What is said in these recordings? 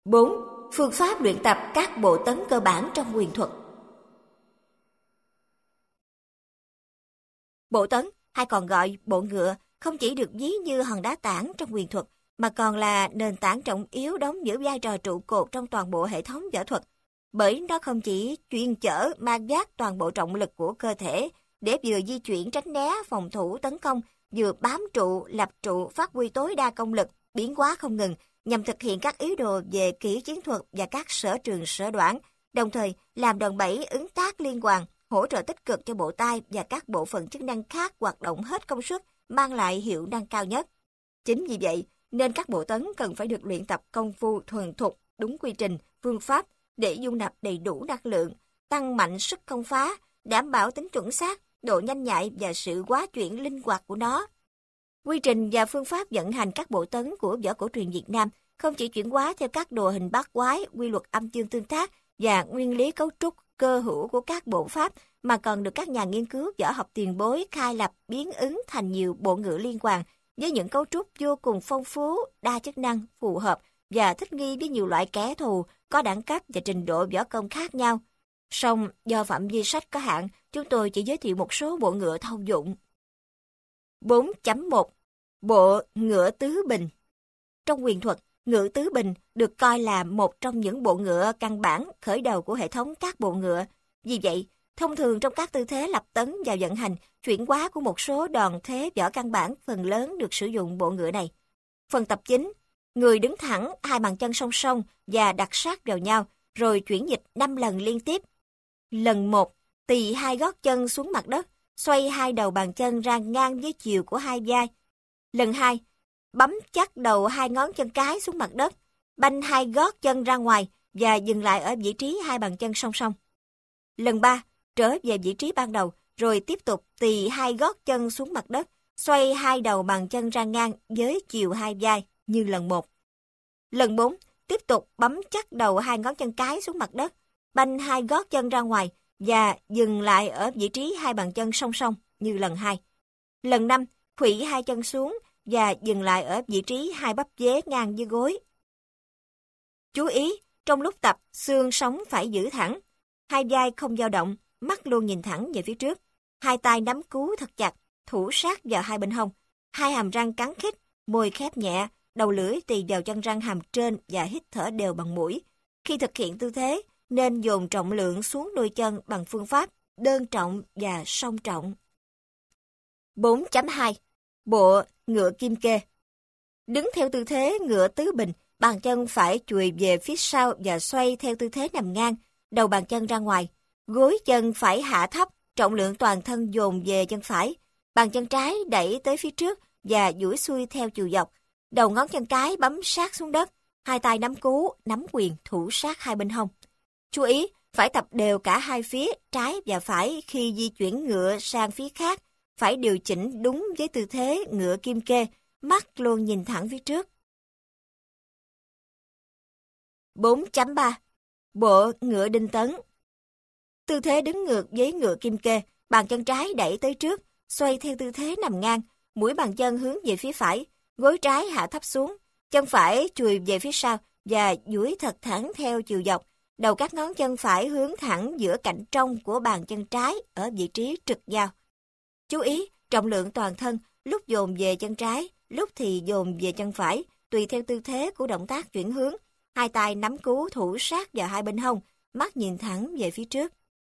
4. Phương pháp luyện tập các bộ tấn cơ bản trong quyền thuật. Bộ tấn, hay còn gọi bộ ngựa, không chỉ được ví như hòn đá tảng trong quyền thuật, mà còn là nền tảng trọng yếu đóng giữ vai trò trụ cột trong toàn bộ hệ thống võ thuật. Bởi nó không chỉ chuyên chở mang vác toàn bộ trọng lực của cơ thể để vừa di chuyển tránh né phòng thủ tấn công, vừa bám trụ, lập trụ, phát huy tối đa công lực, biến hóa không ngừng nhằm thực hiện các ý đồ về kỹ chiến thuật và các sở trường sở đoản, đồng thời làm đòn bẩy ứng tác liên hoàn, hỗ trợ tích cực cho bộ tay và các bộ phận chức năng khác hoạt động hết công suất, mang lại hiệu năng cao nhất. Chính vì vậy, nên các bộ tấn cần phải được luyện tập công phu thuần thục, đúng quy trình, phương pháp để dung nạp đầy đủ năng lượng, tăng mạnh sức công phá, đảm bảo tính chuẩn xác, độ nhanh nhạy và sự hóa chuyển linh hoạt của nó. Quy trình và phương pháp vận hành các bộ tấn của võ cổ truyền Việt Nam không chỉ chuyển hóa theo các đồ hình bát quái, quy luật âm dương tương tác và nguyên lý cấu trúc cơ hữu của các bộ pháp, mà còn được các nhà nghiên cứu võ học tiền bối khai lập biến ứng thành nhiều bộ ngựa liên hoàn với những cấu trúc vô cùng phong phú, đa chức năng, phù hợp và thích nghi với nhiều loại kẻ thù có đẳng cấp và trình độ võ công khác nhau. Song do phạm vi sách có hạn, chúng tôi chỉ giới thiệu một số bộ ngựa thông dụng. 4.1 Bộ ngựa tứ bình. Trong quyền thuật, ngựa tứ bình được coi là một trong những bộ ngựa căn bản khởi đầu của hệ thống các bộ ngựa. Vì vậy, thông thường trong các tư thế lập tấn và vận hành, chuyển hóa của một số đòn thế võ căn bản phần lớn được sử dụng bộ ngựa này. Phần tập chính, người đứng thẳng, hai bàn chân song song và đặt sát vào nhau, rồi chuyển dịch 5 lần liên tiếp. Lần 1, tì hai gót chân xuống mặt đất, xoay hai đầu bàn chân ra ngang với chiều của hai vai. Lần 2, bấm chắc đầu hai ngón chân cái xuống mặt đất, banh hai gót chân ra ngoài và dừng lại ở vị trí hai bàn chân song song. Lần 3, trở về vị trí ban đầu, rồi tiếp tục tì hai gót chân xuống mặt đất, xoay hai đầu bàn chân ra ngang với chiều hai vai như lần 1. Lần 4, tiếp tục bấm chắc đầu hai ngón chân cái xuống mặt đất, banh hai gót chân ra ngoài và dừng lại ở vị trí hai bàn chân song song như lần 2. Lần 5, khuỵu hai chân xuống và dừng lại ở vị trí hai bắp dế ngang với gối. Chú ý, trong lúc tập, xương sống phải giữ thẳng, hai vai không dao động, mắt luôn nhìn thẳng về phía trước, hai tay nắm cú thật chặt, thủ sát vào hai bên hông, hai hàm răng cắn khít, môi khép nhẹ, đầu lưỡi tì vào chân răng hàm trên và hít thở đều bằng mũi. Khi thực hiện tư thế, nên dồn trọng lượng xuống đôi chân bằng phương pháp đơn trọng và song trọng. 4.2 Bộ ngựa kim kê. Đứng theo tư thế ngựa tứ bình, bàn chân phải chùi về phía sau và xoay theo tư thế nằm ngang, đầu bàn chân ra ngoài. Gối chân phải hạ thấp, trọng lượng toàn thân dồn về chân phải. Bàn chân trái đẩy tới phía trước và duỗi xuôi theo chiều dọc. Đầu ngón chân cái bấm sát xuống đất, hai tay nắm cú, nắm quyền, thủ sát hai bên hông. Chú ý, phải tập đều cả hai phía, trái và phải khi di chuyển ngựa sang phía khác. Phải điều chỉnh đúng với tư thế ngựa kim kê, mắt luôn nhìn thẳng phía trước. 4.3 Bộ ngựa đinh tấn. Tư thế đứng ngược với ngựa kim kê, bàn chân trái đẩy tới trước, xoay theo tư thế nằm ngang, mũi bàn chân hướng về phía phải, gối trái hạ thấp xuống, chân phải chùi về phía sau và duỗi thật thẳng theo chiều dọc. Đầu các ngón chân phải hướng thẳng giữa cạnh trong của bàn chân trái ở vị trí trực giao. Chú ý, trọng lượng toàn thân lúc dồn về chân trái, lúc thì dồn về chân phải, tùy theo tư thế của động tác chuyển hướng. Hai tay nắm cú thủ sát vào hai bên hông, mắt nhìn thẳng về phía trước.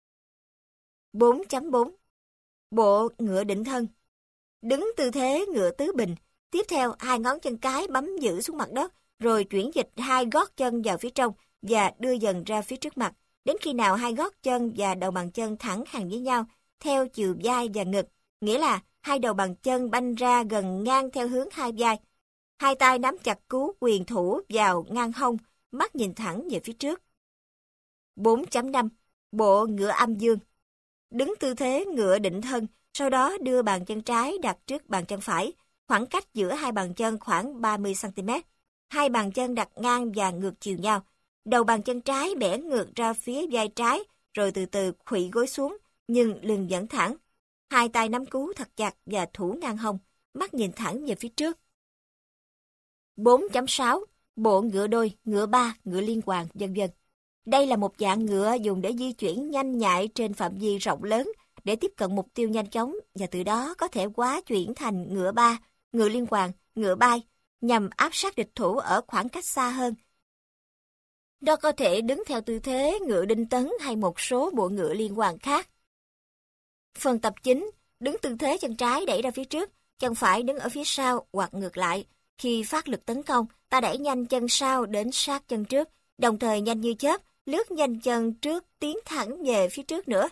4.4 Bộ ngựa định thân. Đứng tư thế ngựa tứ bình, tiếp theo hai ngón chân cái bấm giữ xuống mặt đất, rồi chuyển dịch hai gót chân vào phía trong và đưa dần ra phía trước mặt, đến khi nào hai gót chân và đầu bàn chân thẳng hàng với nhau, theo chiều vai và ngực, nghĩa là hai đầu bàn chân banh ra gần ngang theo hướng hai vai. Hai tay nắm chặt cú quyền thủ vào ngang hông, mắt nhìn thẳng về phía trước. 4.5 Bộ ngựa âm dương. Đứng tư thế ngựa định thân, sau đó đưa bàn chân trái đặt trước bàn chân phải, khoảng cách giữa hai bàn chân khoảng 30cm. Hai bàn chân đặt ngang và ngược chiều nhau. Đầu bàn chân trái bẻ ngược ra phía vai trái, rồi từ từ khuỵu gối xuống, nhưng lưng vẫn thẳng. Hai tay nắm cú thật chặt và thủ ngang hông, mắt nhìn thẳng về phía trước. 4.6 bộ ngựa đôi, ngựa ba, ngựa liên hoàn, vân vân. Đây là một dạng ngựa dùng để di chuyển nhanh nhạy trên phạm vi rộng lớn để tiếp cận mục tiêu nhanh chóng và từ đó có thể hóa chuyển thành ngựa ba, ngựa liên hoàn, ngựa bay nhằm áp sát địch thủ ở khoảng cách xa hơn. Nó có thể đứng theo tư thế ngựa đinh tấn hay một số bộ ngựa liên hoàn khác. Phần tập chính, đứng tư thế chân trái đẩy ra phía trước, chân phải đứng ở phía sau hoặc ngược lại. Khi phát lực tấn công, ta đẩy nhanh chân sau đến sát chân trước, đồng thời nhanh như chớp, lướt nhanh chân trước tiến thẳng về phía trước nữa.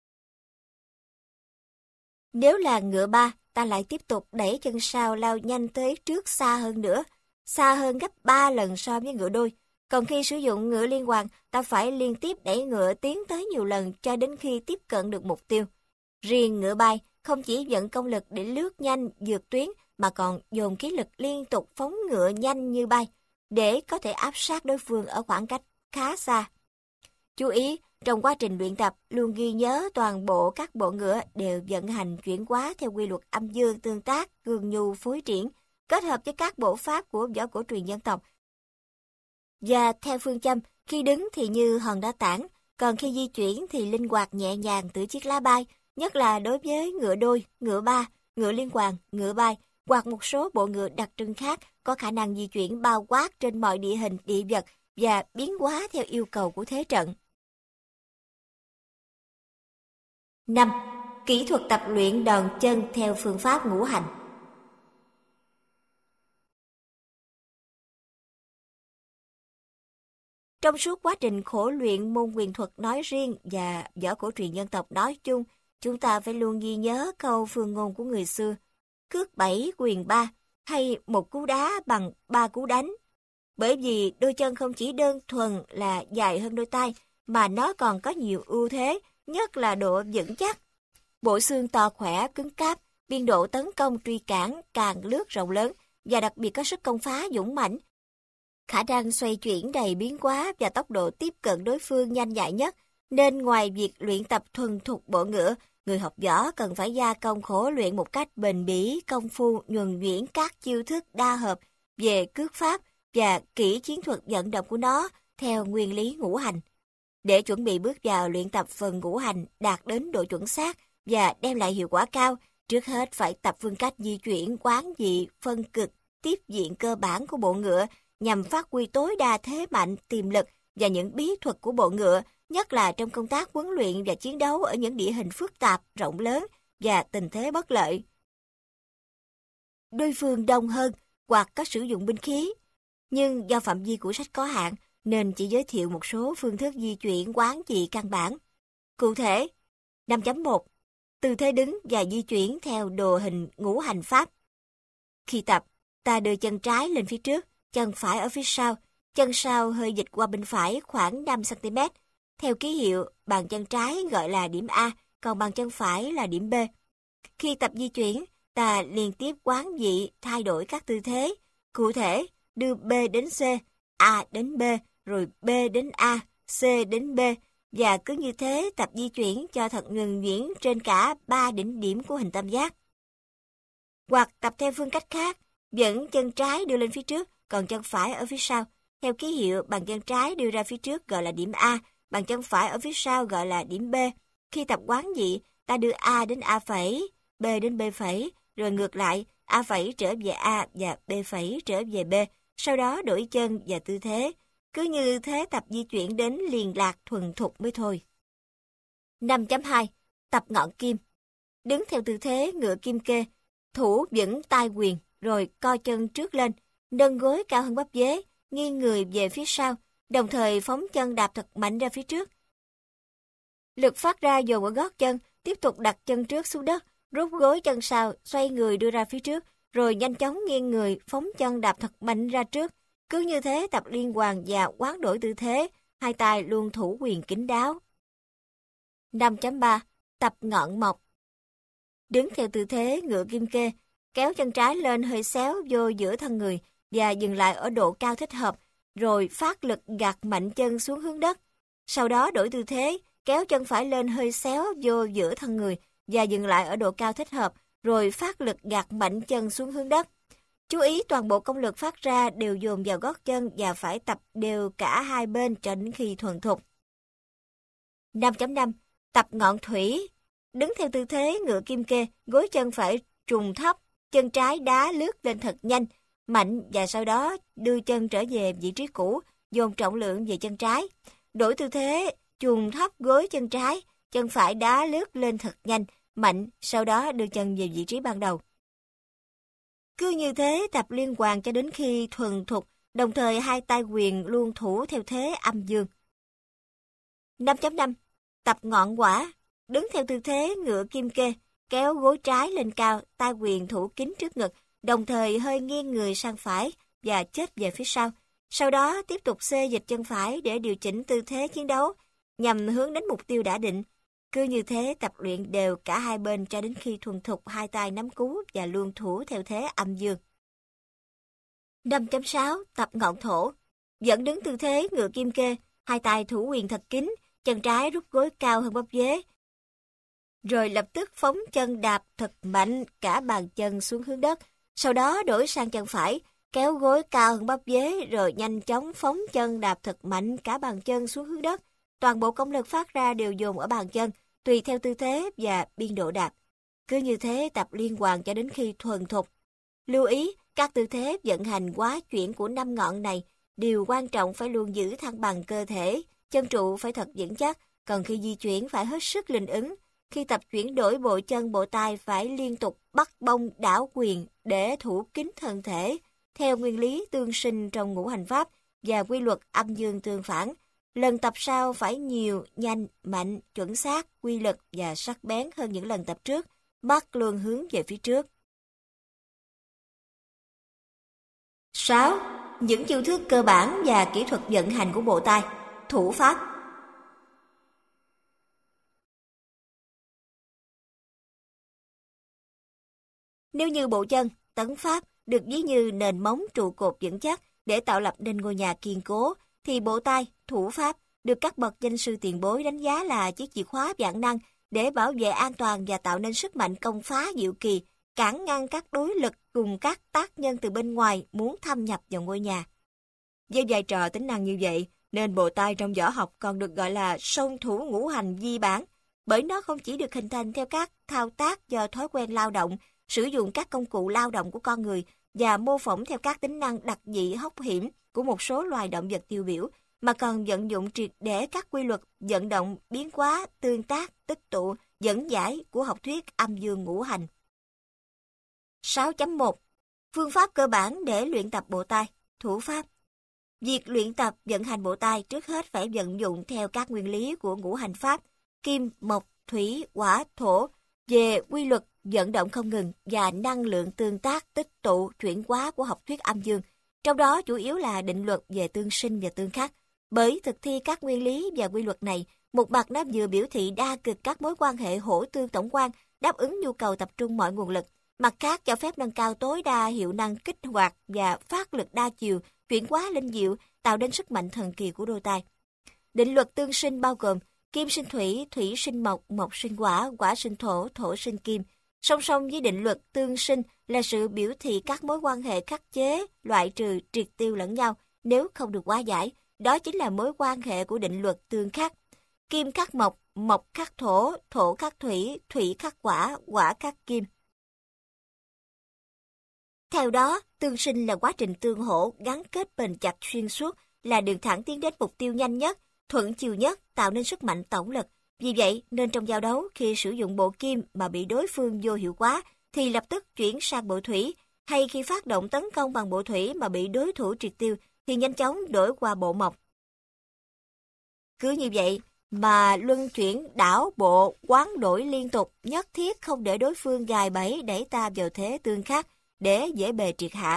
Nếu là ngựa ba, ta lại tiếp tục đẩy chân sau lao nhanh tới trước xa hơn nữa, xa hơn gấp 3 lần so với ngựa đôi. Còn khi sử dụng ngựa liên hoàn, ta phải liên tiếp đẩy ngựa tiến tới nhiều lần cho đến khi tiếp cận được mục tiêu. Riêng ngựa bay không chỉ vận công lực để lướt nhanh vượt tuyến mà còn dồn khí lực liên tục phóng ngựa nhanh như bay để có thể áp sát đối phương ở khoảng cách khá xa. Chú ý, trong quá trình luyện tập luôn ghi nhớ toàn bộ các bộ ngựa đều vận hành chuyển hóa theo quy luật âm dương tương tác, cường nhu phối triển, kết hợp với các bộ pháp của võ cổ truyền dân tộc. Và theo phương châm, khi đứng thì như hòn đá tảng, còn khi di chuyển thì linh hoạt nhẹ nhàng tựa chiếc lá bay, nhất là đối với ngựa đôi, ngựa ba, ngựa liên hoàn, ngựa bay, hoặc một số bộ ngựa đặc trưng khác có khả năng di chuyển bao quát trên mọi địa hình, địa vật và biến hóa theo yêu cầu của thế trận. 5. Kỹ thuật tập luyện đòn chân theo phương pháp ngũ hành. Trong suốt quá trình khổ luyện môn quyền thuật nói riêng và võ cổ truyền dân tộc nói chung, chúng ta phải luôn ghi nhớ câu phương ngôn của người xưa, cước 7 quyền 3 hay một cú đá bằng 3 cú đánh. Bởi vì đôi chân không chỉ đơn thuần là dài hơn đôi tay, mà nó còn có nhiều ưu thế, nhất là độ vững chắc. Bộ xương to khỏe, cứng cáp, biên độ tấn công truy cản càng lướt rộng lớn và đặc biệt có sức công phá dũng mãnh. Khả năng xoay chuyển đầy biến hóa và tốc độ tiếp cận đối phương nhanh nhạy nhất, nên ngoài việc luyện tập thuần thục bộ ngựa, người học võ cần phải gia công khổ luyện một cách bền bỉ, công phu, nhuần nhuyễn các chiêu thức đa hợp về cước pháp và kỹ chiến thuật vận động của nó theo nguyên lý ngũ hành. Để chuẩn bị bước vào luyện tập phần ngũ hành đạt đến độ chuẩn xác và đem lại hiệu quả cao, trước hết phải tập phương cách di chuyển quán dị, phân cực, tiếp diện cơ bản của bộ ngựa nhằm phát huy tối đa thế mạnh, tiềm lực và những bí thuật của bộ ngựa, nhất là trong công tác huấn luyện và chiến đấu ở những địa hình phức tạp, rộng lớn và tình thế bất lợi. Đối phương đông hơn hoặc có sử dụng binh khí, nhưng do phạm vi của sách có hạn nên chỉ giới thiệu một số phương thức di chuyển quán dị căn bản. Cụ thể, 5.1 Tư thế đứng và di chuyển theo đồ hình ngũ hành pháp. Khi tập, ta đưa chân trái lên phía trước, chân phải ở phía sau, chân sau hơi dịch qua bên phải khoảng 5 cm. Theo ký hiệu, bàn chân trái gọi là điểm A, còn bàn chân phải là điểm B. Khi tập di chuyển, ta liên tiếp quán dị thay đổi các tư thế. Cụ thể, đưa B đến C, A đến B, rồi B đến A, C đến B, và cứ như thế tập di chuyển cho thật nhuần nhuyễn trên cả 3 đỉnh điểm của hình tam giác. Hoặc tập theo phương cách khác, vẫn chân trái đưa lên phía trước, còn chân phải ở phía sau. Theo ký hiệu, bàn chân trái đưa ra phía trước gọi là điểm A, bàn chân phải ở phía sau gọi là điểm B. Khi tập quán dị, ta đưa A đến A phẩy, B đến B phẩy, rồi ngược lại, A phẩy trở về A và B phẩy trở về B, sau đó đổi chân và tư thế. Cứ như thế tập di chuyển đến liền lạc thuần thục mới thôi. 5.2 Tập ngọn kim. Đứng theo tư thế ngựa kim kê, thủ vững tay quyền, rồi co chân trước lên, nâng gối cao hơn bắp dế, nghiêng người về phía sau, đồng thời phóng chân đạp thật mạnh ra phía trước. Lực phát ra dồn ở gót chân, tiếp tục đặt chân trước xuống đất, rút gối chân sau, xoay người đưa ra phía trước, rồi nhanh chóng nghiêng người, phóng chân đạp thật mạnh ra trước. Cứ như thế tập liên hoàn và hoán đổi tư thế, hai tay luôn thủ quyền kín đáo. 5.3 Tập ngọn mọc. Đứng theo tư thế ngựa kim kê, kéo chân trái lên hơi xéo vô giữa thân người và dừng lại ở độ cao thích hợp, rồi phát lực gạt mạnh chân xuống hướng đất. Sau đó đổi tư thế, kéo chân phải lên hơi xéo vô giữa thân người và dừng lại ở độ cao thích hợp, rồi phát lực gạt mạnh chân xuống hướng đất. Chú ý toàn bộ công lực phát ra đều dồn vào gót chân và phải tập đều cả hai bên cho đến khi thuần thục. 5.5. Tập ngọn thủy. Đứng theo tư thế ngựa kim kê, gối chân phải trùng thấp, chân trái đá lướt lên thật nhanh, mạnh và sau đó đưa chân trở về vị trí cũ, dồn trọng lượng về chân trái. Đổi tư thế, trùng thấp gối chân trái, chân phải đá lướt lên thật nhanh, mạnh, sau đó đưa chân về vị trí ban đầu. Cứ như thế tập liên hoàn cho đến khi thuần thục, đồng thời hai tay quyền luôn thủ theo thế âm dương. 5.5. Tập ngọn quả. Đứng theo tư thế ngựa kim kê, kéo gối trái lên cao, tay quyền thủ kín trước ngực, đồng thời hơi nghiêng người sang phải và chếch về phía sau. Sau đó tiếp tục xê dịch chân phải để điều chỉnh tư thế chiến đấu, nhằm hướng đến mục tiêu đã định. Cứ như thế tập luyện đều cả hai bên cho đến khi thuần thục hai tay nắm cú và luôn thủ theo thế âm dương. 5.6. Tập ngọn thổ. Vẫn đứng tư thế ngựa kim kê, hai tay thủ quyền thật kín, chân trái rút gối cao hơn bắp dế. Rồi lập tức phóng chân đạp thật mạnh cả bàn chân xuống hướng đất. Sau đó đổi sang chân phải, kéo gối cao hơn bắp dế rồi nhanh chóng phóng chân đạp thật mạnh cả bàn chân xuống hướng đất. Toàn bộ công lực phát ra đều dồn ở bàn chân, tùy theo tư thế và biên độ đạp. Cứ như thế tập liên hoàn cho đến khi thuần thục. Lưu ý, các tư thế vận hành quá chuyển của 5 ngọn này, điều quan trọng phải luôn giữ thăng bằng cơ thể, chân trụ phải thật vững chắc, còn khi di chuyển phải hết sức linh ứng. Khi tập chuyển đổi bộ chân bộ tay phải liên tục bắt bông đảo quyền để thủ kín thân thể, theo nguyên lý tương sinh trong ngũ hành pháp và quy luật âm dương tương phản. Lần tập sau phải nhiều, nhanh, mạnh, chuẩn xác, quy lực và sắc bén hơn những lần tập trước, mắt luôn hướng về phía trước. 6. Những chiêu thức cơ bản và kỹ thuật vận hành của bộ tay, thủ pháp. Nếu như bộ chân, tấn pháp được ví như nền móng trụ cột vững chắc để tạo lập nên ngôi nhà kiên cố, thì bộ tay, thủ pháp được các bậc danh sư tiền bối đánh giá là chiếc chìa khóa vạn năng để bảo vệ an toàn và tạo nên sức mạnh công phá diệu kỳ, cản ngăn các đối lực cùng các tác nhân từ bên ngoài muốn thâm nhập vào ngôi nhà. Với vai trò tính năng như vậy, nên bộ tay trong võ học còn được gọi là song thủ ngũ hành di bản, bởi nó không chỉ được hình thành theo các thao tác do thói quen lao động, sử dụng các công cụ lao động của con người và mô phỏng theo các tính năng đặc dị hóc hiểm của một số loài động vật tiêu biểu, mà còn vận dụng triệt để các quy luật vận động, biến hóa, tương tác, tích tụ, dẫn giải của học thuyết âm dương ngũ hành. 6.1. Phương pháp cơ bản để luyện tập bộ tay, thủ pháp. Việc luyện tập vận hành bộ tay trước hết phải vận dụng theo các nguyên lý của ngũ hành pháp, kim, mộc, thủy, hỏa, thổ, về quy luật vận động không ngừng và năng lượng tương tác, tích tụ, chuyển hóa của học thuyết âm dương, trong đó chủ yếu là định luật về tương sinh và tương khắc. Bởi thực thi các nguyên lý và quy luật này, một mặt nó vừa biểu thị đa cực các mối quan hệ hỗ tương tổng quan, đáp ứng nhu cầu tập trung mọi nguồn lực, mặt khác cho phép nâng cao tối đa hiệu năng kích hoạt và phát lực đa chiều, chuyển hóa linh diệu, tạo nên sức mạnh thần kỳ của đôi tay. Định luật tương sinh bao gồm kim sinh thủy, thủy sinh mộc, mộc sinh hỏa, hỏa sinh thổ, thổ sinh kim. Song song với định luật tương sinh là sự biểu thị các mối quan hệ khắc chế, loại trừ, triệt tiêu lẫn nhau nếu không được hóa giải. Đó chính là mối quan hệ của định luật tương khắc. Kim khắc mộc, mộc khắc thổ, thổ khắc thủy, thủy khắc hỏa, hỏa khắc kim. Theo đó, tương sinh là quá trình tương hỗ, gắn kết bền chặt xuyên suốt, là đường thẳng tiến đến mục tiêu nhanh nhất, thuận chiều nhất, tạo nên sức mạnh tổng lực. Vì vậy, nên trong giao đấu, khi sử dụng bộ kim mà bị đối phương vô hiệu quá, thì lập tức chuyển sang bộ thủy, hay khi phát động tấn công bằng bộ thủy mà bị đối thủ triệt tiêu, thì nhanh chóng đổi qua bộ mộc. Cứ như vậy mà luân chuyển đảo bộ hoán đổi liên tục, nhất thiết không để đối phương gài bẫy đẩy ta vào thế tương khắc để dễ bề triệt hạ.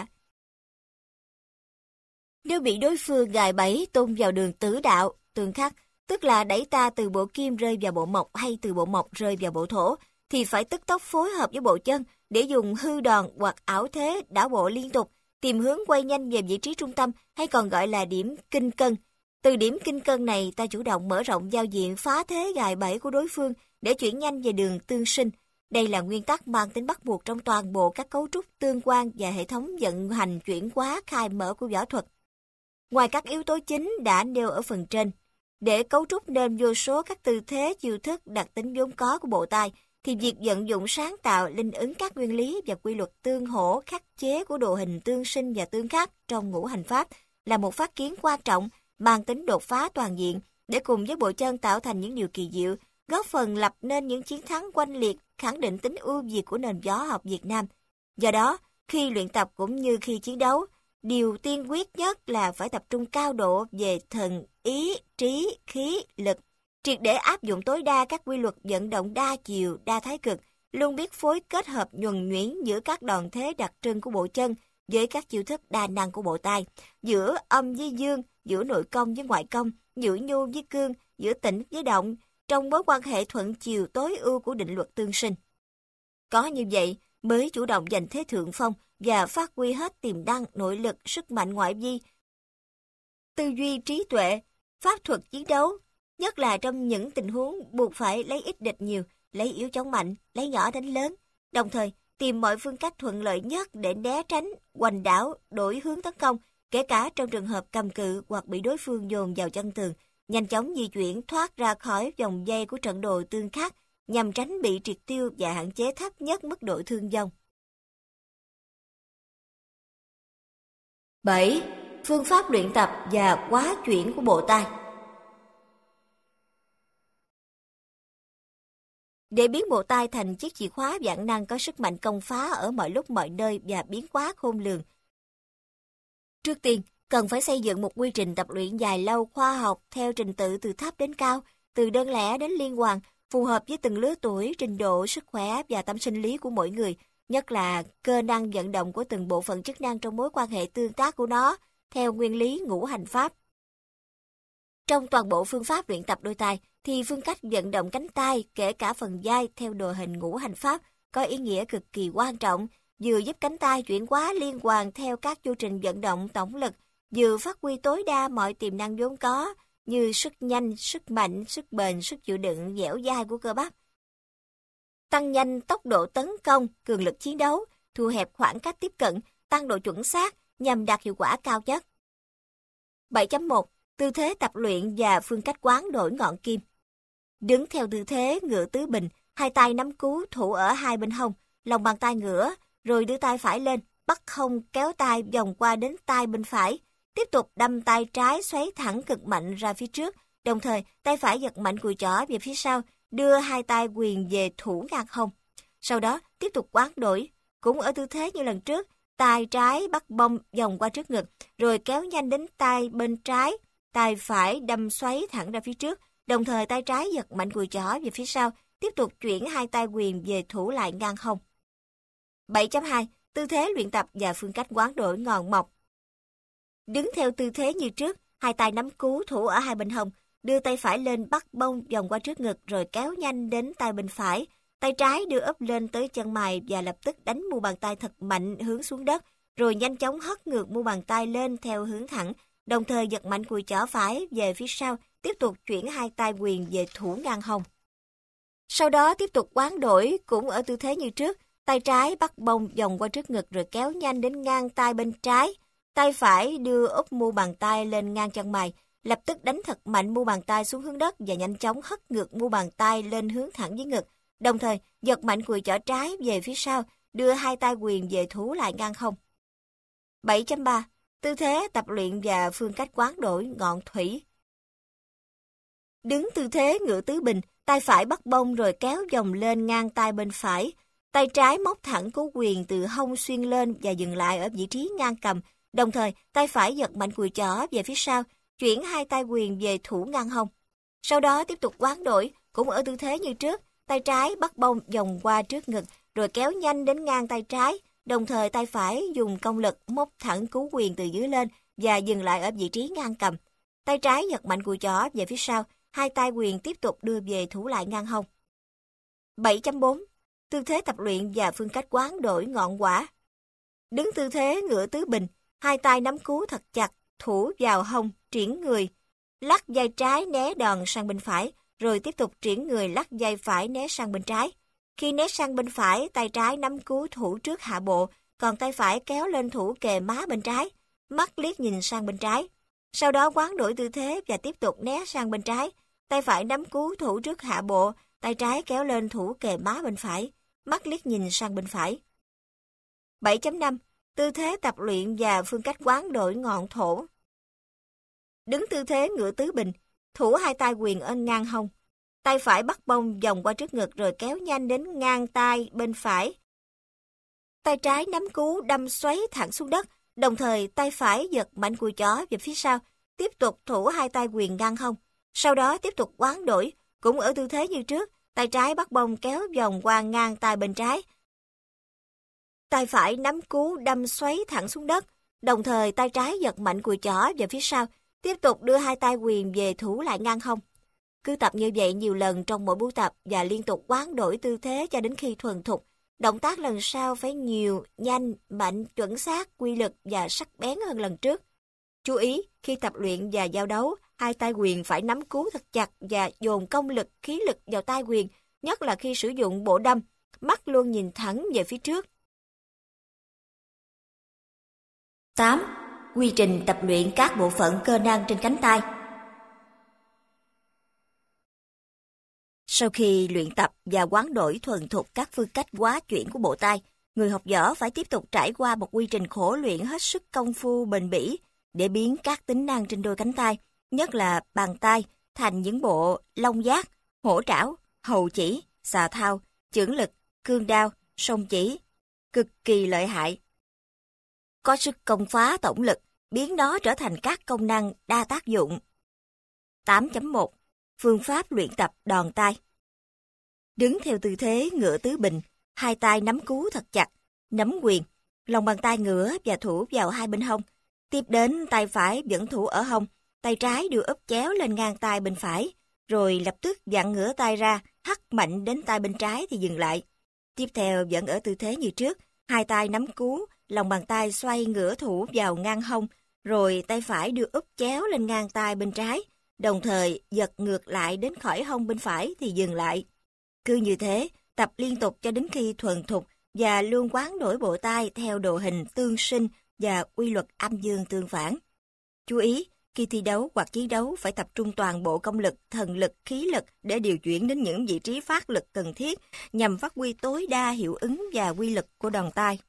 Nếu bị đối phương gài bẫy tung vào đường tử đạo, tương khắc, tức là đẩy ta từ bộ kim rơi vào bộ mộc hay từ bộ mộc rơi vào bộ thổ, thì phải tức tốc phối hợp với bộ chân để dùng hư đòn hoặc ảo thế đảo bộ liên tục, tìm hướng quay nhanh về vị trí trung tâm hay còn gọi là điểm kinh cân. Từ điểm kinh cân này ta chủ động mở rộng giao diện phá thế gài bẫy của đối phương để chuyển nhanh về đường tương sinh. Đây là nguyên tắc mang tính bắt buộc trong toàn bộ các cấu trúc tương quan và hệ thống vận hành chuyển hóa khai mở của võ thuật. Ngoài các yếu tố chính đã nêu ở phần trên, để cấu trúc nên vô số các tư thế chiêu thức đặc tính vốn có của bộ tay, thì việc vận dụng sáng tạo linh ứng các nguyên lý và quy luật tương hỗ khắc chế của đồ hình tương sinh và tương khắc trong ngũ hành pháp là một phát kiến quan trọng mang tính đột phá toàn diện để cùng với bộ chân tạo thành những điều kỳ diệu, góp phần lập nên những chiến thắng oanh liệt, khẳng định tính ưu việt của nền võ học Việt Nam. Do đó, khi luyện tập cũng như khi chiến đấu, điều tiên quyết nhất là phải tập trung cao độ về thần, ý, trí, khí, lực, triệt để áp dụng tối đa các quy luật vận động đa chiều, đa thái cực, luôn biết phối kết hợp nhuần nhuyễn giữa các đòn thế đặc trưng của bộ chân với các chiêu thức đa năng của bộ tay, giữa âm với dương, giữa nội công với ngoại công, giữa nhu với cương, giữa tĩnh với động, trong mối quan hệ thuận chiều tối ưu của định luật tương sinh. Có như vậy mới chủ động giành thế thượng phong và phát huy hết tiềm năng, nội lực, sức mạnh ngoại vi, tư duy trí tuệ, pháp thuật chiến đấu, nhất là trong những tình huống buộc phải lấy ít địch nhiều, lấy yếu chống mạnh, lấy nhỏ đánh lớn, đồng thời tìm mọi phương cách thuận lợi nhất để né tránh, hoành đảo, đổi hướng tấn công, kể cả trong trường hợp cầm cự hoặc bị đối phương dồn vào chân tường, nhanh chóng di chuyển thoát ra khỏi vòng dây của trận đồ tương khắc nhằm tránh bị triệt tiêu và hạn chế thấp nhất mức độ thương vong. 7. Phương pháp luyện tập và hóa chuyển của bộ tay. Để biến bộ tay thành chiếc chìa khóa vạn năng có sức mạnh công phá ở mọi lúc mọi nơi và biến hóa khôn lường, trước tiên, cần phải xây dựng một quy trình tập luyện dài lâu khoa học theo trình tự từ thấp đến cao, từ đơn lẻ đến liên hoàn, phù hợp với từng lứa tuổi, trình độ, sức khỏe và tâm sinh lý của mỗi người, nhất là cơ năng vận động của từng bộ phận chức năng trong mối quan hệ tương tác của nó, theo nguyên lý ngũ hành pháp. Trong toàn bộ phương pháp luyện tập đôi tay, thì phương cách vận động cánh tay, kể cả phần vai theo đồ hình ngũ hành pháp, có ý nghĩa cực kỳ quan trọng, vừa giúp cánh tay chuyển hóa liên hoàn theo các chu trình vận động tổng lực, vừa phát huy tối đa mọi tiềm năng vốn có, như sức nhanh, sức mạnh, sức bền, sức chịu đựng, dẻo dai của cơ bắp. Tăng nhanh tốc độ tấn công, cường lực chiến đấu, thu hẹp khoảng cách tiếp cận, tăng độ chuẩn xác nhằm đạt hiệu quả cao nhất. 7.1. Tư thế tập luyện và phương cách quán đổi ngọn kim. Đứng theo tư thế ngựa tứ bình, hai tay nắm cú thủ ở hai bên hông, lòng bàn tay ngửa, rồi đưa tay phải lên, bắt hông kéo tay vòng qua đến tay bên phải, tiếp tục đâm tay trái xoáy thẳng cực mạnh ra phía trước, đồng thời tay phải giật mạnh cùi chỏ về phía sau, đưa hai tay quyền về thủ ngang hông. Sau đó tiếp tục quán đổi, cũng ở tư thế như lần trước, tay trái bắt bông vòng qua trước ngực, rồi kéo nhanh đến tay bên trái, tay phải đâm xoáy thẳng ra phía trước, đồng thời tay trái giật mạnh cùi chỏ về phía sau, tiếp tục chuyển hai tay quyền về thủ lại ngang hông. 7.2. Tư thế luyện tập và phương cách quán đổi ngọn mọc. Đứng theo tư thế như trước, hai tay nắm cú thủ ở hai bên hông, đưa tay phải lên bắt bông vòng qua trước ngực rồi kéo nhanh đến tay bên phải, tay trái đưa úp lên tới chân mày và lập tức đánh mu bàn tay thật mạnh hướng xuống đất, rồi nhanh chóng hất ngược mu bàn tay lên theo hướng thẳng, đồng thời giật mạnh cùi chỏ phải về phía sau, tiếp tục chuyển hai tay quyền về thủ ngang hông. Sau đó tiếp tục quán đổi cũng ở tư thế như trước, tay trái bắt bông vòng qua trước ngực rồi kéo nhanh đến ngang tay bên trái, tay phải đưa úp mu bàn tay lên ngang chân mày, lập tức đánh thật mạnh mu bàn tay xuống hướng đất và nhanh chóng hất ngược mu bàn tay lên hướng thẳng với ngực, đồng thời giật mạnh cùi chỏ trái về phía sau, đưa hai tay quyền về thủ lại ngang hông. 7.3. Tư thế tập luyện và phương cách quán đổi ngọn thủy. Đứng tư thế ngựa tứ bình, tay phải bắt bông rồi kéo vòng lên ngang tay bên phải, tay trái móc thẳng cú quyền từ hông xuyên lên và dừng lại ở vị trí ngang cầm, đồng thời tay phải giật mạnh cùi chỏ về phía sau, chuyển hai tay quyền về thủ ngang hông. Sau đó tiếp tục quán đổi, cũng ở tư thế như trước, tay trái bắt bông vòng qua trước ngực, rồi kéo nhanh đến ngang tay trái, đồng thời tay phải dùng công lực móc thẳng cú quyền từ dưới lên và dừng lại ở vị trí ngang cầm. Tay trái giật mạnh cùi chỏ về phía sau, hai tay quyền tiếp tục đưa về thủ lại ngang hông. 7.4. Tư thế tập luyện và phương cách quán đổi ngọn quả. Đứng tư thế ngựa tứ bình, hai tay nắm cú thật chặt, thủ vào hông, triển người, lắc vai trái né đòn sang bên phải, rồi tiếp tục triển người lắc vai phải né sang bên trái. Khi né sang bên phải, tay trái nắm cú thủ trước hạ bộ, còn tay phải kéo lên thủ kề má bên trái, mắt liếc nhìn sang bên trái. Sau đó hoán đổi tư thế và tiếp tục né sang bên trái. Tay phải nắm cú thủ trước hạ bộ, tay trái kéo lên thủ kề má bên phải, mắt liếc nhìn sang bên phải. 7.5. Tư thế tập luyện và phương cách hoán đổi ngọn thổ. Đứng tư thế ngựa tứ bình, thủ hai tay quyền ơn ngang hông. Tay phải bắt bông vòng qua trước ngực rồi kéo nhanh đến ngang tay bên phải. Tay trái nắm cú đâm xoáy thẳng xuống đất, đồng thời tay phải giật mạnh cùi chó về phía sau, tiếp tục thủ hai tay quyền ngang hông. Sau đó tiếp tục hoán đổi, cũng ở tư thế như trước, tay trái bắt bông kéo vòng qua ngang tay bên trái. Tay phải nắm cú đâm xoáy thẳng xuống đất, đồng thời tay trái giật mạnh cùi chỏ về phía sau, tiếp tục đưa hai tay quyền về thủ lại ngang hông. Cứ tập như vậy nhiều lần trong mỗi buổi tập và liên tục hoán đổi tư thế cho đến khi thuần thục. Động tác lần sau phải nhiều, nhanh, mạnh, chuẩn xác, quy lực và sắc bén hơn lần trước. Chú ý, khi tập luyện và giao đấu, hai tay quyền phải nắm cú thật chặt và dồn công lực, khí lực vào tay quyền, nhất là khi sử dụng bộ đâm, mắt luôn nhìn thẳng về phía trước. 8. Quy trình tập luyện các bộ phận cơ năng trên cánh tay. Sau khi luyện tập và hoán đổi thuần thục các phương cách hóa chuyển của bộ tay, người học võ phải tiếp tục trải qua một quy trình khổ luyện hết sức công phu bền bỉ để biến các tính năng trên đôi cánh tay, nhất là bàn tay, thành những bộ long giác, hổ trảo, hầu chỉ, xà thao, chưởng lực, cương đao, song chỉ, cực kỳ lợi hại. Có sức công phá tổng lực, biến nó trở thành các công năng đa tác dụng. 8.1. Phương pháp luyện tập đòn tay. Đứng theo tư thế ngựa tứ bình, hai tay nắm cú thật chặt, nắm quyền, lòng bàn tay ngửa và thủ vào hai bên hông. Tiếp đến tay phải vẫn thủ ở hông, tay trái đưa úp chéo lên ngang tay bên phải, rồi lập tức vặn ngửa tay ra, hất mạnh đến tay bên trái thì dừng lại. Tiếp theo vẫn ở tư thế như trước, hai tay nắm cú, lòng bàn tay xoay ngửa thủ vào ngang hông, rồi tay phải đưa úp chéo lên ngang tay bên trái, đồng thời giật ngược lại đến khỏi hông bên phải thì dừng lại. Cứ như thế, tập liên tục cho đến khi thuần thục và luôn hoán đổi bộ tay theo đồ hình tương sinh và quy luật âm dương tương phản. Chú ý, khi thi đấu hoặc chiến đấu phải tập trung toàn bộ công lực, thần lực, khí lực để điều chuyển đến những vị trí phát lực cần thiết nhằm phát huy tối đa hiệu ứng và quy lực của đòn tay.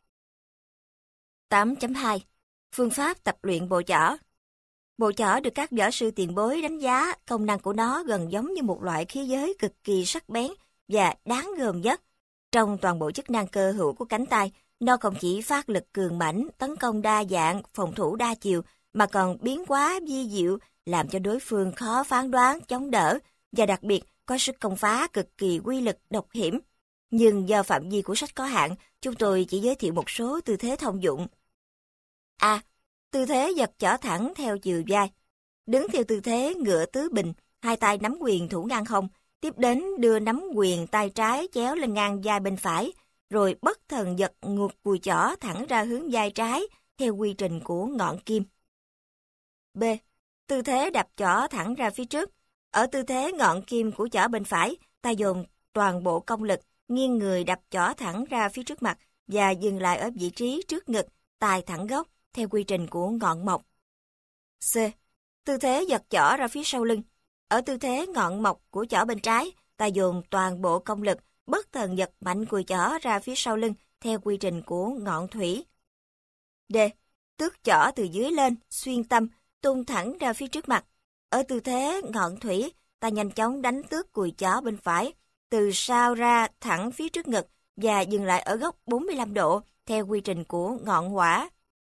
8.2. Phương pháp tập luyện bộ chỏ. Bộ chỏ được các võ sư tiền bối đánh giá công năng của nó gần giống như một loại khí giới cực kỳ sắc bén và đáng gờm nhất. Trong toàn bộ chức năng cơ hữu của cánh tay, nó không chỉ phát lực cường mãnh, tấn công đa dạng, phòng thủ đa chiều, mà còn biến hóa vi diệu, làm cho đối phương khó phán đoán, chống đỡ, và đặc biệt có sức công phá cực kỳ quy lực, độc hiểm. Nhưng do phạm vi của sách có hạn, chúng tôi chỉ giới thiệu một số tư thế thông dụng. A. Tư thế giật chỏ thẳng theo chiều vai. Đứng theo tư thế ngựa tứ bình, hai tay nắm quyền thủ ngang hông, tiếp đến đưa nắm quyền tay trái chéo lên ngang vai bên phải, rồi bất thần giật ngược cùi chỏ thẳng ra hướng vai trái theo quy trình của ngọn kim. B. Tư thế đập chỏ thẳng ra phía trước. Ở tư thế ngọn kim của chỏ bên phải, ta dồn toàn bộ công lực, nghiêng người đập chỏ thẳng ra phía trước mặt và dừng lại ở vị trí trước ngực, tài thẳng gốc, theo quy trình của ngọn mộc. C. Tư thế giật chỏ ra phía sau lưng. Ở tư thế ngọn mộc của chỏ bên trái, ta dồn toàn bộ công lực, bất thần giật mạnh cùi chỏ ra phía sau lưng, theo quy trình của ngọn thủy. D. Tước chỏ từ dưới lên, xuyên tâm, tung thẳng ra phía trước mặt. Ở tư thế ngọn thủy, ta nhanh chóng đánh tước cùi chỏ bên phải, từ sau ra thẳng phía trước ngực và dừng lại ở góc 45 độ, theo quy trình của ngọn hỏa.